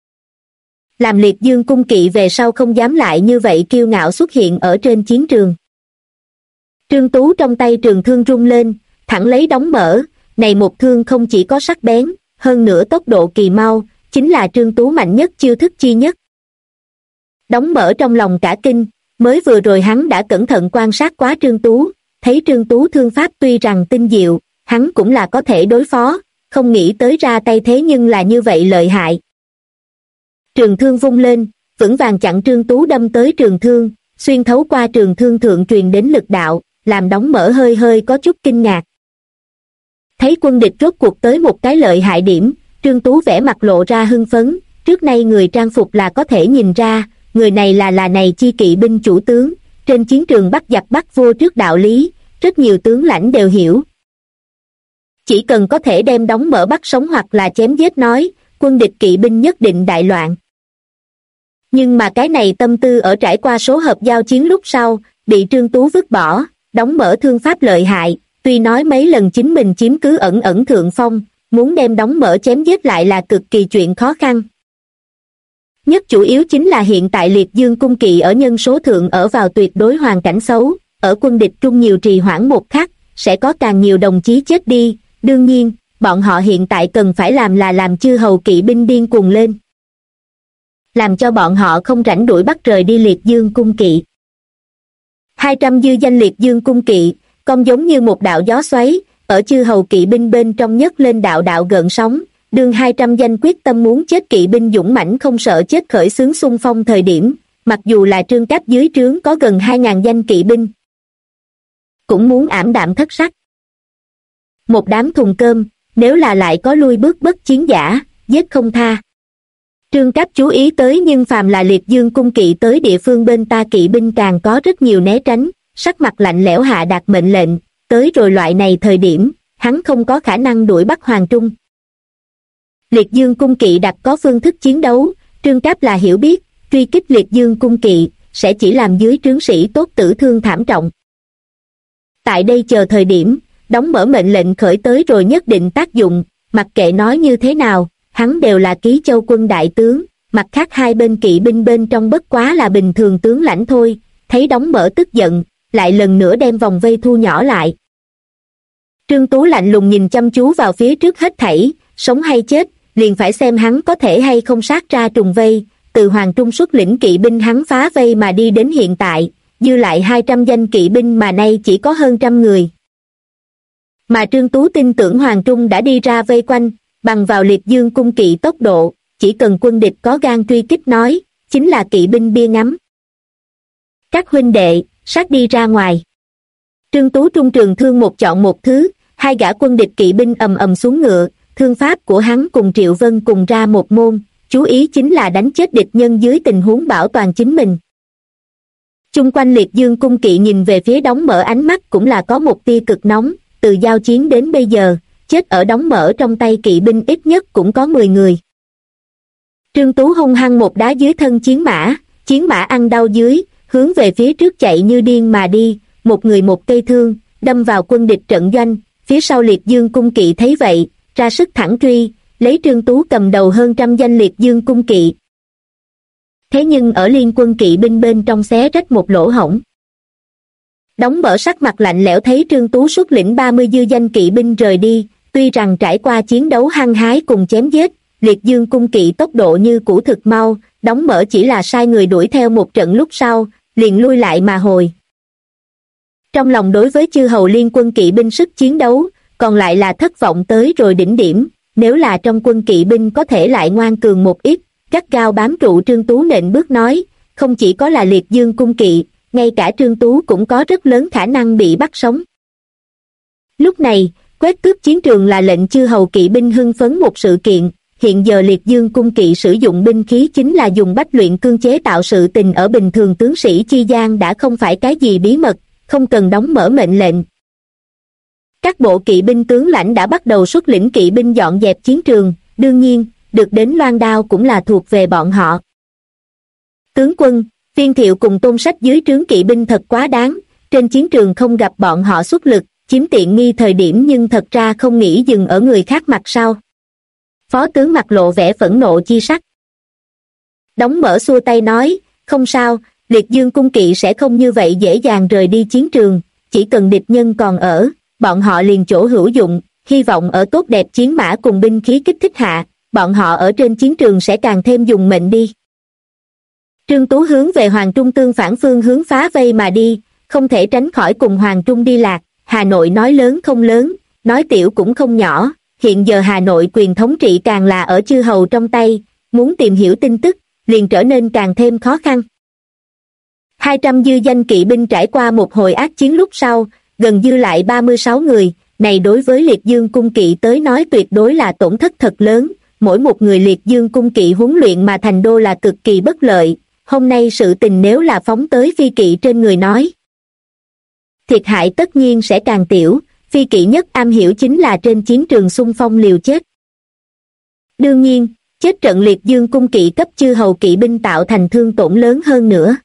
Làm Liệt Dương cung kỵ về sau không dám lại như vậy kiêu ngạo xuất hiện ở trên chiến trường. Trương Tú trong tay trường thương rung lên, thẳng lấy đóng mở, này một thương không chỉ có sắc bén, hơn nữa tốc độ kỳ mau, chính là Trương Tú mạnh nhất chiêu thức chi nhất. Đóng mở trong lòng cả kinh, mới vừa rồi hắn đã cẩn thận quan sát quá Trương Tú, thấy Trương Tú thương pháp tuy rằng tinh diệu, hắn cũng là có thể đối phó, không nghĩ tới ra tay thế nhưng là như vậy lợi hại. Trường thương vung lên, vững vàng chặn Trương Tú đâm tới trường thương, xuyên thấu qua trường thương thượng truyền đến lực đạo, làm đóng mở hơi hơi có chút kinh ngạc. Thấy quân địch rốt cuộc tới một cái lợi hại điểm, Trương Tú vẻ mặt lộ ra hưng phấn, trước nay người trang phục là có thể nhìn ra, người này là này chi kỵ binh chủ tướng, trên chiến trường bắt giặc bắt vua trước đạo lý, rất nhiều tướng lãnh đều hiểu. Chỉ cần có thể đem đóng mở bắt sống hoặc là chém giết nói, quân địch kỵ binh nhất định đại loạn. Nhưng mà cái này tâm tư ở trải qua số hợp giao chiến lúc sau, bị Trương Tú vứt bỏ, đóng mở thương pháp lợi hại, tuy nói mấy lần chính mình chiếm cứ ẩn thượng phong, muốn đem đóng mở chém giết lại là cực kỳ chuyện khó khăn. Nhất chủ yếu chính là hiện tại Liệt Dương cung kỵ ở nhân số thượng ở vào tuyệt đối hoàn cảnh xấu, ở quân địch trung nhiều trì hoãn một khắc, sẽ có càng nhiều đồng chí chết đi, đương nhiên, bọn họ hiện tại cần phải làm là làm chư hầu kỵ binh điên cuồng lên. Làm cho bọn họ không rảnh đuổi bắt rời đi Liệt Dương cung kỵ. 200 dư danh Liệt Dương cung kỵ, cong giống như một đạo gió xoáy, ở chư hầu kỵ binh bên trong nhấc lên đạo đạo gợn sóng, đương 200 danh quyết tâm muốn chết kỵ binh dũng mãnh không sợ chết khởi xướng xung phong thời điểm, mặc dù là Trương Cáp dưới trướng có gần 2.000 danh kỵ binh, cũng muốn ảm đạm thất sắc. Một đám thùng cơm, nếu là lại có lui bước bất chiến giả, giết không tha. Trương Cáp chú ý tới, nhưng phàm là Liệt Dương cung kỵ tới địa phương bên ta kỵ binh càng có rất nhiều né tránh, sắc mặt lạnh lẽo hạ đạt mệnh lệnh, tới rồi loại này thời điểm, hắn không có khả năng đuổi bắt Hoàng Trung. Liệt Dương cung kỵ đặt có phương thức chiến đấu, Trương Cáp là hiểu biết, truy kích Liệt Dương cung kỵ, sẽ chỉ làm dưới trướng sĩ tốt tử thương thảm trọng. Tại đây chờ thời điểm, đóng mở mệnh lệnh khởi tới rồi nhất định tác dụng, mặc kệ nói như thế nào, hắn đều là Ký Châu quân đại tướng, mặt khác hai bên kỵ binh bên trong bất quá là bình thường tướng lãnh thôi, thấy đóng mở tức giận, lại lần nữa đem vòng vây thu nhỏ lại. Trương Tú lạnh lùng nhìn chăm chú vào phía trước hết thảy, sống hay chết, liền phải xem hắn có thể hay không sát ra trùng vây, từ Hoàng Trung xuất lĩnh kỵ binh hắn phá vây mà đi đến hiện tại, dư lại 200 danh kỵ binh mà nay chỉ có hơn 100 người. Mà Trương Tú tin tưởng Hoàng Trung đã đi ra vây quanh, bằng vào Liệt Dương cung kỵ tốc độ, chỉ cần quân địch có gan truy kích nói, chính là kỵ binh bia ngắm. Các huynh đệ, sát đi ra ngoài. Trương Tú trung trường thương một chọn một thứ, hai gã quân địch kỵ binh ầm ầm xuống ngựa, thương pháp của hắn cùng Triệu Vân cùng ra một môn, chú ý chính là đánh chết địch nhân dưới tình huống bảo toàn chính mình. Chung quanh Liệt Dương cung kỵ nhìn về phía đóng mở, ánh mắt cũng là có một tia cực nóng, từ giao chiến đến bây giờ, chết ở đóng mở trong tay kỵ binh ít nhất cũng có 10 người. Trương Tú hung hăng một đá dưới thân chiến mã ăn đau dưới, hướng về phía trước chạy như điên mà đi, một người một cây thương, đâm vào quân địch trận doanh, phía sau Liệt Dương cung kỵ thấy vậy, ra sức thẳng truy, lấy Trương Tú cầm đầu hơn 100 danh Liệt Dương cung kỵ. Thế nhưng ở liên quân kỵ binh bên trong xé rách một lỗ hổng. Đóng mở sắc mặt lạnh lẽo thấy Trương Tú xuất lĩnh 30 dư danh kỵ binh rời đi, tuy rằng trải qua chiến đấu hăng hái cùng chém giết, Liệt Dương cung kỵ tốc độ như cũ thực mau, đóng mở chỉ là sai người đuổi theo một trận lúc sau, liền lui lại mà hồi. Trong lòng đối với chư hầu liên quân kỵ binh sức chiến đấu, còn lại là thất vọng tới rồi đỉnh điểm, nếu là trong quân kỵ binh có thể lại ngoan cường một ít, gắt gao bám trụ Trương Tú nện bước nói, không chỉ có là Liệt Dương cung kỵ, ngay cả Trương Tú cũng có rất lớn khả năng bị bắt sống. Lúc này, quét tước chiến trường là lệnh chư hầu kỵ binh hưng phấn một sự kiện, hiện giờ Liệt Dương cung kỵ sử dụng binh khí chính là dùng bách luyện cương chế tạo, sự tình ở bình thường tướng sĩ chi gian đã không phải cái gì bí mật, không cần đóng mở mệnh lệnh. Các bộ kỵ binh tướng lãnh đã bắt đầu xuất lĩnh kỵ binh dọn dẹp chiến trường, đương nhiên, được đến loan đao cũng là thuộc về bọn họ. Tướng quân, Viên Thiệu cùng Tôn Sách dưới trướng kỵ binh thật quá đáng, trên chiến trường không gặp bọn họ xuất lực, chiếm tiện nghi thời điểm nhưng thật ra không nghĩ dừng ở người khác mặt sau. Phó tướng mặt lộ vẻ phẫn nộ chi sắc. Đóng mở xua tay nói, không sao, Liệt Dương cung kỵ sẽ không như vậy dễ dàng rời đi chiến trường, chỉ cần địch nhân còn ở, bọn họ liền chỗ hữu dụng, hy vọng ở tốt đẹp chiến mã cùng binh khí kích thích hạ, bọn họ ở trên chiến trường sẽ càng thêm dùng mệnh đi. Trương Tú hướng về Hoàng Trung tương phản phương hướng phá vây mà đi, không thể tránh khỏi cùng Hoàng Trung đi lạc. Hà Nội nói lớn không lớn, nói tiểu cũng không nhỏ, hiện giờ Hà Nội quyền thống trị càng là ở chư hầu trong tay, muốn tìm hiểu tin tức, liền trở nên càng thêm khó khăn. 200 dư danh kỵ binh trải qua một hồi ác chiến lúc sau, gần dư lại 36 người, này đối với Liệt Dương cung kỵ tới nói tuyệt đối là tổn thất thật lớn, mỗi một người Liệt Dương cung kỵ huấn luyện mà thành đô là cực kỳ bất lợi, hôm nay sự tình nếu là phóng tới phi kỵ trên người nói. Thiệt hại tất nhiên sẽ càng tiểu, phi kỵ nhất am hiểu chính là trên chiến trường xung phong liều chết. Đương nhiên, chết trận Liệt Dương cung kỵ cấp chư hầu kỵ binh tạo thành thương tổn lớn hơn nữa.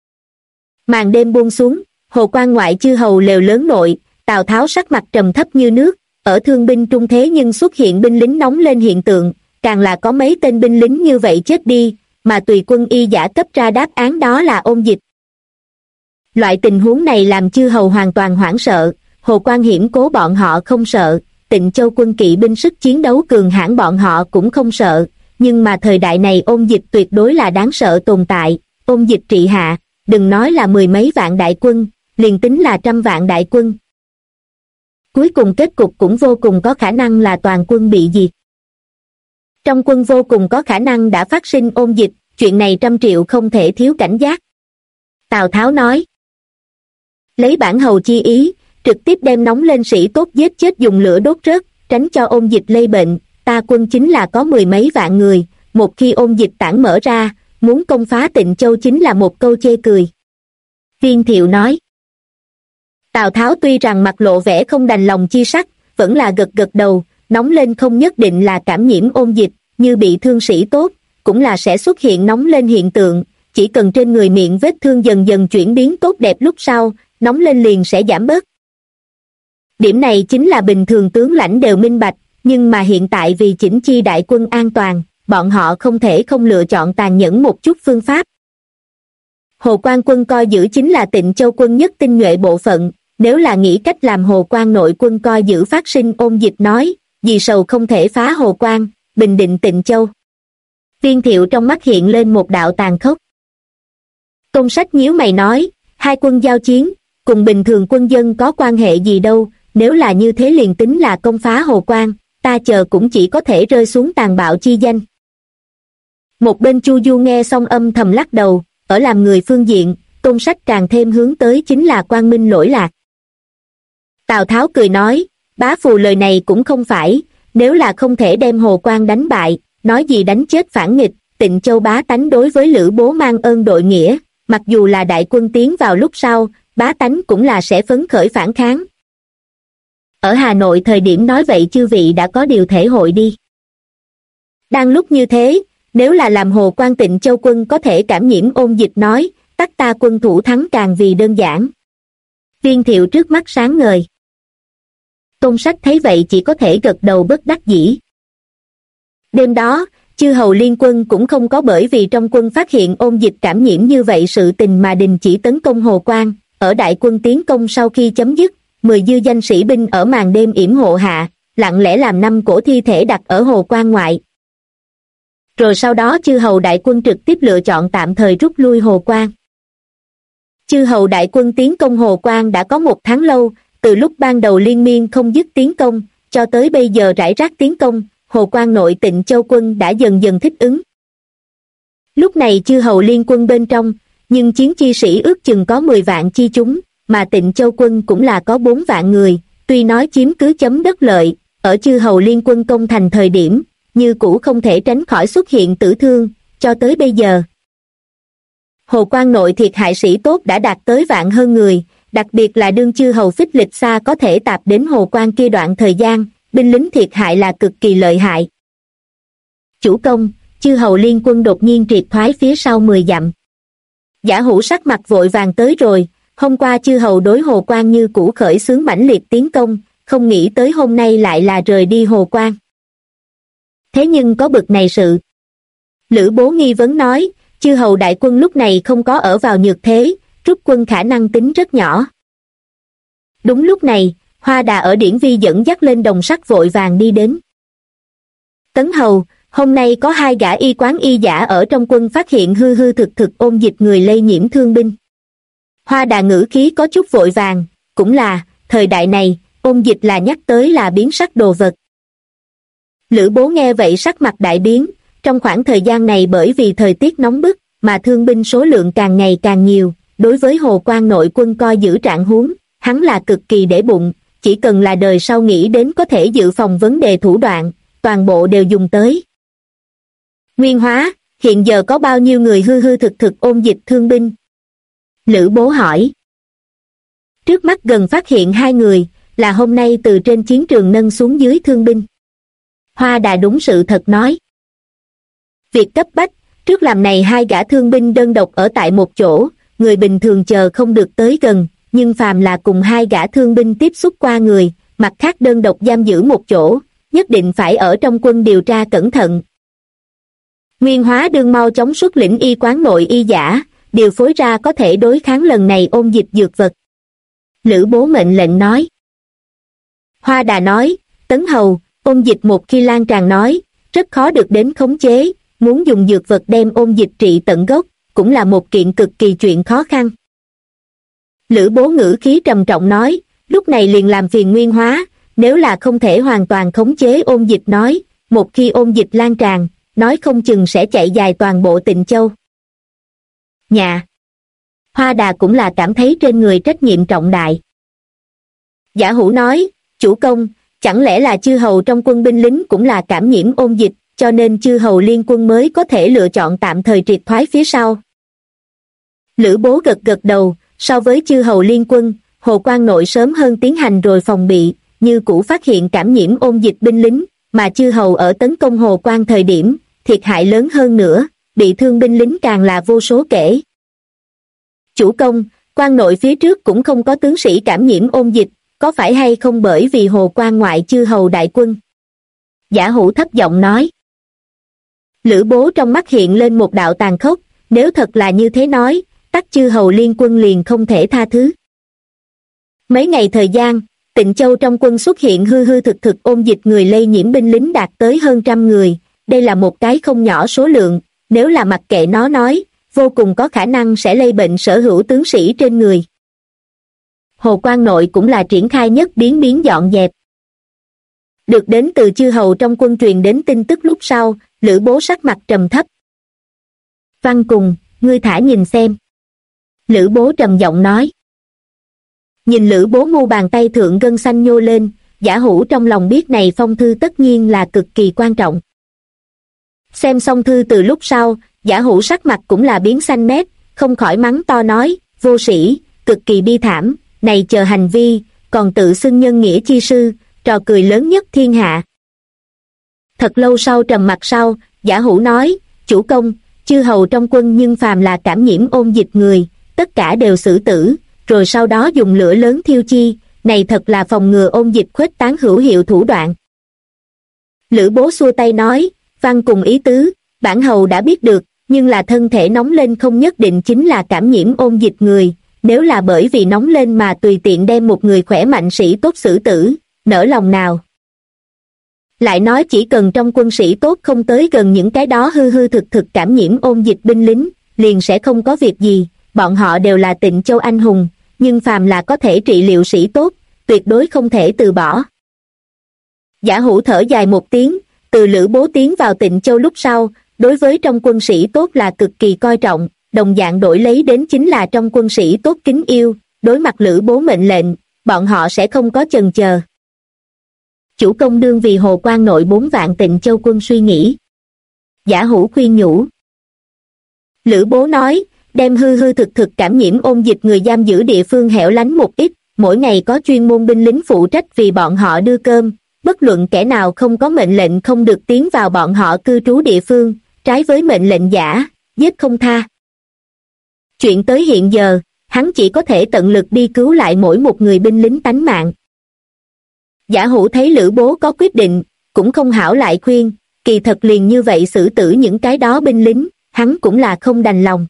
Màn đêm buông xuống, hồ quan ngoại chư hầu lều lớn nội, Tào Tháo sắc mặt trầm thấp như nước, ở thương binh trung thế nhưng xuất hiện binh lính nóng lên hiện tượng, càng là có mấy tên binh lính như vậy chết đi, mà tùy quân y giả cấp ra đáp án đó là ôn dịch. Loại tình huống này làm chư hầu hoàn toàn hoảng sợ, Hồ Quan hiểm cố bọn họ không sợ, Tịnh Châu quân kỵ binh sức chiến đấu cường hãn bọn họ cũng không sợ, nhưng mà thời đại này ôn dịch tuyệt đối là đáng sợ tồn tại, ôn dịch trị hạ, đừng nói là 10 mấy vạn đại quân, liền tính là 100 vạn đại quân. Cuối cùng kết cục cũng vô cùng có khả năng là toàn quân bị diệt. Trong quân vô cùng có khả năng đã phát sinh ôn dịch, chuyện này 100 triệu không thể thiếu cảnh giác. Tào Tháo nói. Lấy bản hầu chi ý, trực tiếp đem nóng lên sĩ tốt giết chết dùng lửa đốt rớt, tránh cho ôn dịch lây bệnh, ta quân chính là có 10 mấy vạn người, một khi ôn dịch tản mở ra, muốn công phá Tịnh Châu chính là một câu chê cười. Viên Thiệu nói. Tào Tháo tuy rằng mặt lộ vẻ không đành lòng chi sắc, vẫn là gật gật đầu, nóng lên không nhất định là cảm nhiễm ôn dịch, như bị thương sĩ tốt, cũng là sẽ xuất hiện nóng lên hiện tượng, chỉ cần trên người miệng vết thương dần dần chuyển biến tốt đẹp lúc sau, nóng lên liền sẽ giảm bớt. Điểm này chính là bình thường tướng lãnh đều minh bạch, nhưng mà hiện tại vì chỉnh chi đại quân an toàn, bọn họ không thể không lựa chọn tàn nhẫn một chút phương pháp. Hồ Quan quân coi giữ chính là Tịnh Châu quân nhất tinh nhuệ bộ phận, nếu là nghĩ cách làm Hồ Quan nội quân coi giữ phát sinh ôn dịch nói, vì sầu không thể phá Hồ Quan, bình định Tịnh Châu. Viên Thiệu trong mắt hiện lên một đạo tàn khốc. Công Sách nhíu mày nói, hai quân giao chiến, cùng bình thường quân dân có quan hệ gì đâu, nếu là như thế liền tính là công phá Hồ Quan, ta chờ cũng chỉ có thể rơi xuống tàn bạo chi danh. Một bên Chu Du nghe xong âm thầm lắc đầu, ở làm người phương diện, Công Sách càng thêm hướng tới chính là quang minh lỗi lạc. Tào Tháo cười nói, bá phù lời này cũng không phải, nếu là không thể đem Hồ Quan đánh bại, nói gì đánh chết phản nghịch, Tịnh Châu bá tánh đối với Lữ Bố mang ơn đội nghĩa, mặc dù là đại quân tiến vào lúc sau, bá tánh cũng là sẽ phấn khởi phản kháng. Ở Hà Nội thời điểm nói vậy chư vị đã có điều thể hội đi. Đang lúc như thế, nếu là làm Hồ Quan Tịnh Châu quân có thể cảm nhiễm ôn dịch nói, tắc ta quân thủ thắng càng vì đơn giản. Viên Thiệu trước mắt sáng ngời. Công Sách thấy vậy chỉ có thể gật đầu bất đắc dĩ. Đêm đó, chư hầu liên quân cũng không có bởi vì trong quân phát hiện ôn dịch cảm nhiễm như vậy sự tình mà đình chỉ tấn công Hồ Quan. Ở đại quân tiến công sau khi chấm dứt, 10 dư danh sĩ binh ở màn đêm yểm hộ hạ, lặng lẽ làm 5 cổ thi thể đặt ở Hồ Quan ngoại. Rồi sau đó chư hầu đại quân trực tiếp lựa chọn tạm thời rút lui Hồ Quan. Chư hầu đại quân tiến công Hồ Quan đã có 1 tháng lâu, từ lúc ban đầu liên miên không dứt tiến công, cho tới bây giờ rải rác tiến công, Hồ Quan nội Tịnh Châu quân đã dần dần thích ứng. Lúc này chư hầu liên quân bên trong, nhưng chiến chi sĩ ước chừng có 10 vạn chi chúng, mà Tịnh Châu quân cũng là có 4 vạn người, tuy nói chiếm cứ chấm đất lợi, ở chư hầu liên quân công thành thời điểm, như cũ không thể tránh khỏi xuất hiện tử thương, cho tới bây giờ. Hồ Quan nội thiệt hại sĩ tốt đã đạt tới vạn hơn người, đặc biệt là đương chư hầu Phích Lịch Sa có thể tạp đến Hồ Quan kia đoạn thời gian, binh lính thiệt hại là cực kỳ lợi hại. Chủ công, chư hầu liên quân đột nhiên triệt thoái phía sau 10 dặm. Giả Hữu sắc mặt vội vàng tới rồi, hôm qua chư hầu đối Hồ Quan như cũ khởi xướng mãnh liệt tiến công, không nghĩ tới hôm nay lại là rời đi Hồ Quan. Thế nhưng có bực này sự. Lữ Bố nghi vấn nói, chư hầu đại quân lúc này không có ở vào nhược thế, rút quân khả năng tính rất nhỏ. Đúng lúc này, Hoa Đà ở Điển Vi dẫn dắt lên đồng sắt vội vàng đi đến. Tấn hầu, hôm nay có 2 gã y quán y giả ở trong quân phát hiện hư hư thực thực ôn dịch người lây nhiễm thương binh. Hoa Đà ngữ khí có chút vội vàng, cũng là, thời đại này, ôn dịch là nhắc tới là biến sắc đồ vật. Lữ Bố nghe vậy sắc mặt đại biến, trong khoảng thời gian này bởi vì thời tiết nóng bức, mà thương binh số lượng càng ngày càng nhiều, đối với Hồ Quan nội quân coi giữ trạng huống, hắn là cực kỳ để bụng, chỉ cần là đời sau nghĩ đến có thể dự phòng vấn đề thủ đoạn, toàn bộ đều dùng tới. Nguyên Hóa, hiện giờ có bao nhiêu người hư hư thực thực ôn dịch thương binh? Lữ Bố hỏi. Trước mắt gần phát hiện 2 người, là hôm nay từ trên chiến trường nâng xuống dưới thương binh. Hoa Đà đúng sự thật nói. Việc cấp bách, trước làm này 2 gã thương binh đơn độc ở tại một chỗ, người bình thường chờ không được tới gần, nhưng phàm là cùng 2 gã thương binh tiếp xúc qua người, mặt khác đơn độc giam giữ một chỗ, nhất định phải ở trong quân điều tra cẩn thận. Nguyên Hóa đương mau chóng xuất lĩnh y quán nội y giả, điều phối ra có thể đối kháng lần này ôn dịch dược vật. Lữ Bố mệnh lệnh nói. Hoa Đà nói, Tấn hầu, ôn dịch một khi lan tràn nói, rất khó được đến khống chế, muốn dùng dược vật đem ôn dịch trị tận gốc, cũng là một kiện cực kỳ chuyện khó khăn. Lữ Bố ngữ khí trầm trọng nói, lúc này liền làm phiền Nguyên Hóa, nếu là không thể hoàn toàn khống chế ôn dịch nói, một khi ôn dịch lan tràn, nói không chừng sẽ chạy dài toàn bộ Tịnh Châu. Nhà. Hoa Đà cũng là cảm thấy trên người trách nhiệm trọng đại. Giả Hữu nói, chủ công, chẳng lẽ là chư hầu trong quân binh lính cũng là cảm nhiễm ôn dịch, cho nên chư hầu liên quân mới có thể lựa chọn tạm thời triệt thoái phía sau. Lữ Bố gật gật đầu, so với chư hầu liên quân, Hồ Quan Nội sớm hơn tiến hành rồi phòng bị, như cũ phát hiện cảm nhiễm ôn dịch binh lính, mà chư hầu ở tấn công Hồ Quan thời điểm, thiệt hại lớn hơn nữa, bị thương binh lính càng là vô số kể. Chủ công, Quan Nội phía trước cũng không có tướng sĩ cảm nhiễm ôn dịch, có phải hay không bởi vì Hồ Quan ngoại chư hầu đại quân? Giả Hủ thấp giọng nói. Lữ Bố trong mắt hiện lên một đạo tàn khốc, nếu thật là như thế nói, tắc chư hầu liên quân liền không thể tha thứ. Mấy ngày thời gian, Tịnh Châu trong quân xuất hiện hư hư thực thực ôn dịch người lây nhiễm binh lính đạt tới hơn 100 người, đây là một cái không nhỏ số lượng, nếu là mặc kệ nó nói, vô cùng có khả năng sẽ lây bệnh sở hữu tướng sĩ trên người. Hồ Quan Nội cũng là triển khai nhất biến dọn dẹp. Được đến từ chư hầu trong quân truyền đến tin tức lúc sau, Lữ Bố sắc mặt trầm thấp. Văn Cùng, ngươi thả nhìn xem. Lữ Bố trầm giọng nói. Nhìn Lữ Bố mu bàn tay thượng gân xanh nhô lên, Giả Hủ trong lòng biết này phong thư tất nhiên là cực kỳ quan trọng. Xem xong thư từ lúc sau, Giả Hủ sắc mặt cũng là biến xanh mét, không khỏi mắng to nói, vô sĩ, cực kỳ bi thảm, này chờ hành vi, còn tự xưng nhân nghĩa chi sư, trò cười lớn nhất thiên hạ. Thật lâu sau trầm mặc sau, Giả Hủ nói, chủ công, chư hầu trong quân nhưng phàm là cảm nhiễm ôn dịch người, tất cả đều xử tử, rồi sau đó dùng lửa lớn thiêu chi, này thật là phòng ngừa ôn dịch khuếch tán hữu hiệu thủ đoạn. Lữ Bố xua tay nói, Văn Cùng ý tứ, bản hầu đã biết được, nhưng là thân thể nóng lên không nhất định chính là cảm nhiễm ôn dịch người, nếu là bởi vì nóng lên mà tùy tiện đem một người khỏe mạnh sĩ tốt xử tử, nỡ lòng nào. Lại nói chỉ cần trong quân sĩ tốt không tới gần những cái đó hư hư thực thực cảm nhiễm ôn dịch binh lính, liền sẽ không có việc gì, bọn họ đều là Tịnh Châu anh hùng, nhưng phàm là có thể trị liệu sĩ tốt, tuyệt đối không thể từ bỏ. Giả Hủ thở dài một tiếng, từ Lữ Bố tiến vào Tịnh Châu lúc sau, đối với trong quân sĩ tốt là cực kỳ coi trọng, đồng dạng đổi lấy đến chính là trong quân sĩ tốt kính yêu, đối mặt Lữ Bố mệnh lệnh, bọn họ sẽ không có chần chờ. Chủ công đương vì Hồ Quan Nội 4 vạn Tịnh Châu quân suy nghĩ. Giả Hủ khuyên nhủ. Lữ Bố nói, đem hư hư thực thực cảm nhiễm ôn dịch người giam giữ địa phương hẻo lánh một ít, mỗi ngày có chuyên môn binh lính phụ trách vì bọn họ đưa cơm, bất luận kẻ nào không có mệnh lệnh không được tiến vào bọn họ cư trú địa phương, trái với mệnh lệnh giả, giết không tha. Chuyện tới hiện giờ, hắn chỉ có thể tận lực đi cứu lại mỗi một người binh lính tánh mạng. Giả Hủ thấy Lữ Bố có quyết định, cũng không hảo lại khuyên, kỳ thật liền như vậy xử tử những cái đó binh lính, hắn cũng là không đành lòng.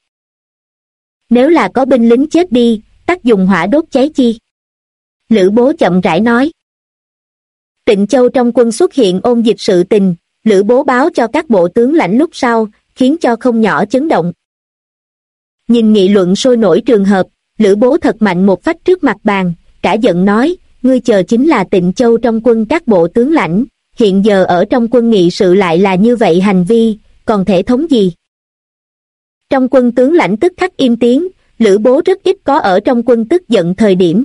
Nếu là có binh lính chết đi, tắc dùng hỏa đốt cháy chi. Lữ Bố chậm rãi nói. Tịnh Châu trong quân xuất hiện ôn dịch sự tình, Lữ Bố báo cho các bộ tướng lãnh lúc sau, khiến cho không nhỏ chấn động. Nhìn nghị luận sôi nổi trường hợp, Lữ Bố thật mạnh một phách trước mặt bàn, cả giận nói, ngươi chờ chính là Tịnh Châu trong quân các bộ tướng lãnh, hiện giờ ở trong quân nghị sự lại là như vậy hành vi, còn thể thống gì? Trong quân tướng lãnh tức khắc im tiếng, Lữ Bố rất ít có ở trong quân tức giận thời điểm.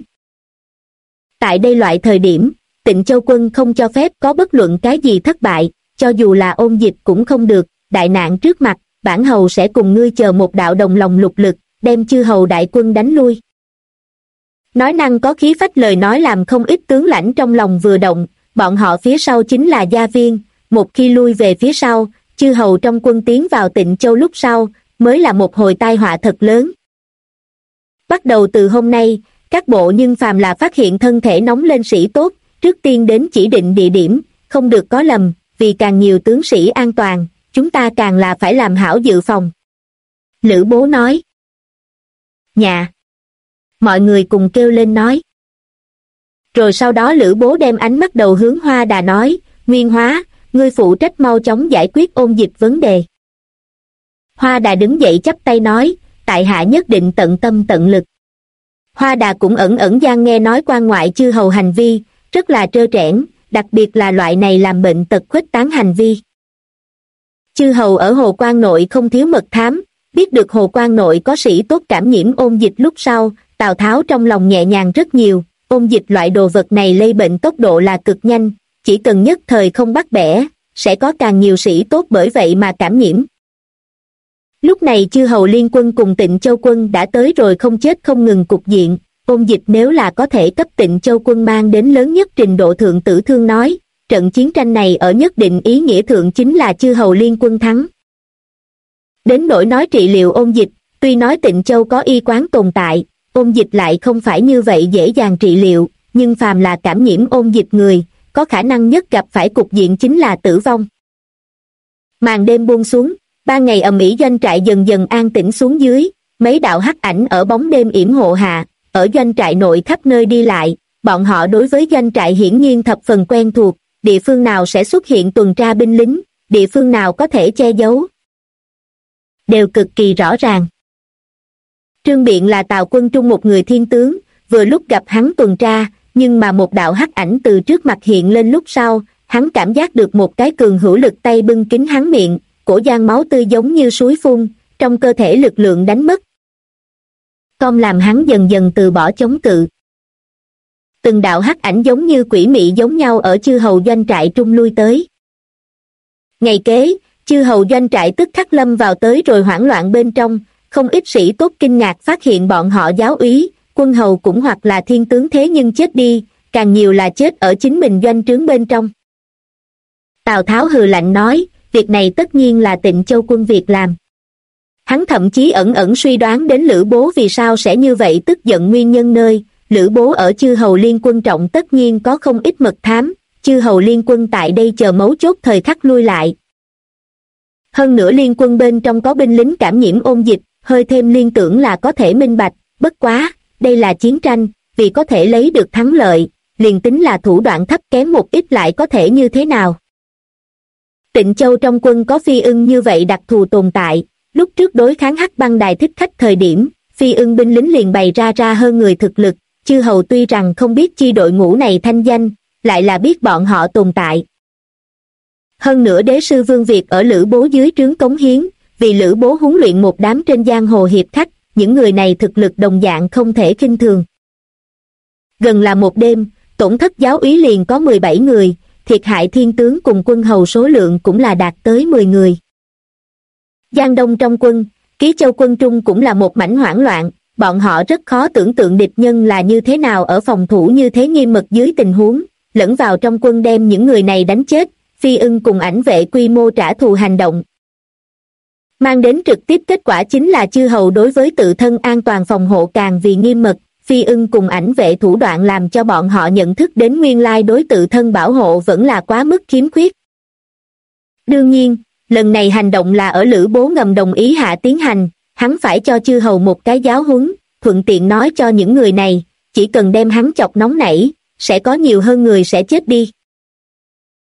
Tại đây loại thời điểm, Tịnh Châu quân không cho phép có bất luận cái gì thất bại, cho dù là ôn dịch cũng không được, đại nạn trước mặt, bản hầu sẽ cùng ngươi chờ một đạo đồng lòng lục lực, đem chư hầu đại quân đánh lui. Nói năng có khí phách lời nói làm không ít tướng lãnh trong lòng vừa động, bọn họ phía sau chính là Gia Viên, một khi lui về phía sau, chư hầu trong quân tiến vào Tịnh Châu lúc sau, mới là một hồi tai họa thật lớn. Bắt đầu từ hôm nay, các bộ nhưng phàm là phát hiện thân thể nóng lên sĩ tốt, trước tiên đến chỉ định địa điểm, không được có lầm, vì càng nhiều tướng sĩ an toàn, chúng ta càng là phải làm hảo dự phòng. Lữ Bố nói. Nhà. Mọi người cùng kêu lên nói. Rồi sau đó Lữ Bố đem ánh mắt đầu hướng Hoa Đà nói, Nguyên Hóa, ngươi phụ trách mau chóng giải quyết ôn dịch vấn đề. Hoa Đà đứng dậy chắp tay nói, tại hạ nhất định tận tâm tận lực. Hoa Đà cũng ẩn gian nghe nói quan ngoại chư hầu hành vi, rất là trơ trẽn, đặc biệt là loại này làm bệnh tật khuếch tán hành vi. Chư hầu ở Hồ Quan Nội không thiếu mật thám, biết được Hồ Quan Nội có sĩ tốt cảm nhiễm ôn dịch lúc sau, Tào Tháo trong lòng nhẹ nhàng rất nhiều, ôn dịch loại đồ vật này lây bệnh tốc độ là cực nhanh, chỉ cần nhất thời không bắt bẻ, sẽ có càng nhiều sĩ tốt bởi vậy mà cảm nhiễm. Lúc này chư hầu liên quân cùng Tịnh Châu quân đã tới rồi không chết không ngừng cục diện. Ôn Dịch nếu là có thể cấp Tịnh Châu quân mang đến lớn nhất trình độ thượng tử thương nói, trận chiến tranh này ở nhất định ý nghĩa thượng chính là chư hầu liên quân thắng. Đến nỗi nói trị liệu Ôn Dịch, tuy nói Tịnh Châu có y quán tồn tại, Ôn Dịch lại không phải như vậy dễ dàng trị liệu, nhưng phàm là cảm nhiễm Ôn Dịch người, có khả năng nhất gặp phải cục diện chính là tử vong. Màn đêm buông xuống, 3 ngày ầm ĩ doanh trại dần dần an tĩnh xuống dưới, mấy đạo hắc ảnh ở bóng đêm yểm hộ hạ, ở doanh trại nội khắp nơi đi lại, bọn họ đối với doanh trại hiển nhiên thập phần quen thuộc, địa phương nào sẽ xuất hiện tuần tra binh lính, địa phương nào có thể che giấu, đều cực kỳ rõ ràng. Trương Biện là Tào quân trung một người thiên tướng, vừa lúc gặp hắn tuần tra, nhưng mà một đạo hắc ảnh từ trước mặt hiện lên lúc sau, hắn cảm giác được một cái cường hữu lực tay bưng kín hắn miệng, cổ giang máu tươi giống như suối phun, trong cơ thể lực lượng đánh mất. Con làm hắn dần dần từ bỏ chống cự. Từng đạo hắc ảnh giống như quỷ mị giống nhau ở chư hầu doanh trại trung lui tới. Ngày kế, chư hầu doanh trại tức khắc lâm vào tới rồi hoảng loạn bên trong, không ít sĩ tốt kinh ngạc phát hiện bọn họ giáo úy, quân hầu cũng hoặc là thiên tướng thế nhưng chết đi, càng nhiều là chết ở chính mình doanh trướng bên trong. Tào Tháo hừ lạnh nói, việc này tất nhiên là Tịnh Châu quân việc làm. Hắn thậm chí ẩn ẩn suy đoán đến Lữ Bố vì sao sẽ như vậy tức giận nguyên nhân nơi, Lữ Bố ở chư hầu liên quân trọng tất nhiên có không ít mật thám, chư hầu liên quân tại đây chờ mấu chốt thời khắc lui lại. Hơn nữa liên quân bên trong có binh lính cảm nhiễm Ôn Dịch, hơi thêm liên tưởng là có thể minh bạch, bất quá, đây là chiến tranh, vì có thể lấy được thắng lợi, liền tính là thủ đoạn thấp kém một ít lại có thể như thế nào. Tịnh Châu trong quân có Phi Ưng như vậy đặc thù tồn tại, lúc trước đối kháng Hắc Băng Đài Thích Khách thời điểm, Phi Ưng binh lính liền bày ra hơn người thực lực, chư hầu tuy rằng không biết chi đội ngũ này thanh danh, lại là biết bọn họ tồn tại. Hơn nữa đế sư Vương Việt ở Lữ Bố dưới trướng cống hiến, vì Lữ Bố huấn luyện một đám trên giang hồ hiệp khách, những người này thực lực đồng dạng không thể khinh thường. Gần là một đêm, tổn thất giáo úy liền có 17 người, thiệt hại thiên tướng cùng quân hầu số lượng cũng là đạt tới 10 người. Giang Đông trong quân, Ký Châu quân trung cũng là một mảnh hoảng loạn, bọn họ rất khó tưởng tượng địch nhân là như thế nào ở phòng thủ như thế nghiêm mật dưới tình huống, lẫn vào trong quân đem những người này đánh chết, Phi Ưng cùng ảnh vệ quy mô trả thù hành động. Mang đến trực tiếp kết quả chính là chư hầu đối với tự thân an toàn phòng hộ càng vì nghiêm mật, Phi Ưng cùng ảnh vệ thủ đoạn làm cho bọn họ nhận thức đến nguyên lai đối tự thân bảo hộ vẫn là quá mức khiếm khuyết. Đương nhiên, lần này hành động là ở Lữ Bố ngầm đồng ý hạ tiến hành, hắn phải cho chư hầu một cái giáo huấn, thuận tiện nói cho những người này, chỉ cần đem hắn chọc nóng nảy, sẽ có nhiều hơn người sẽ chết đi.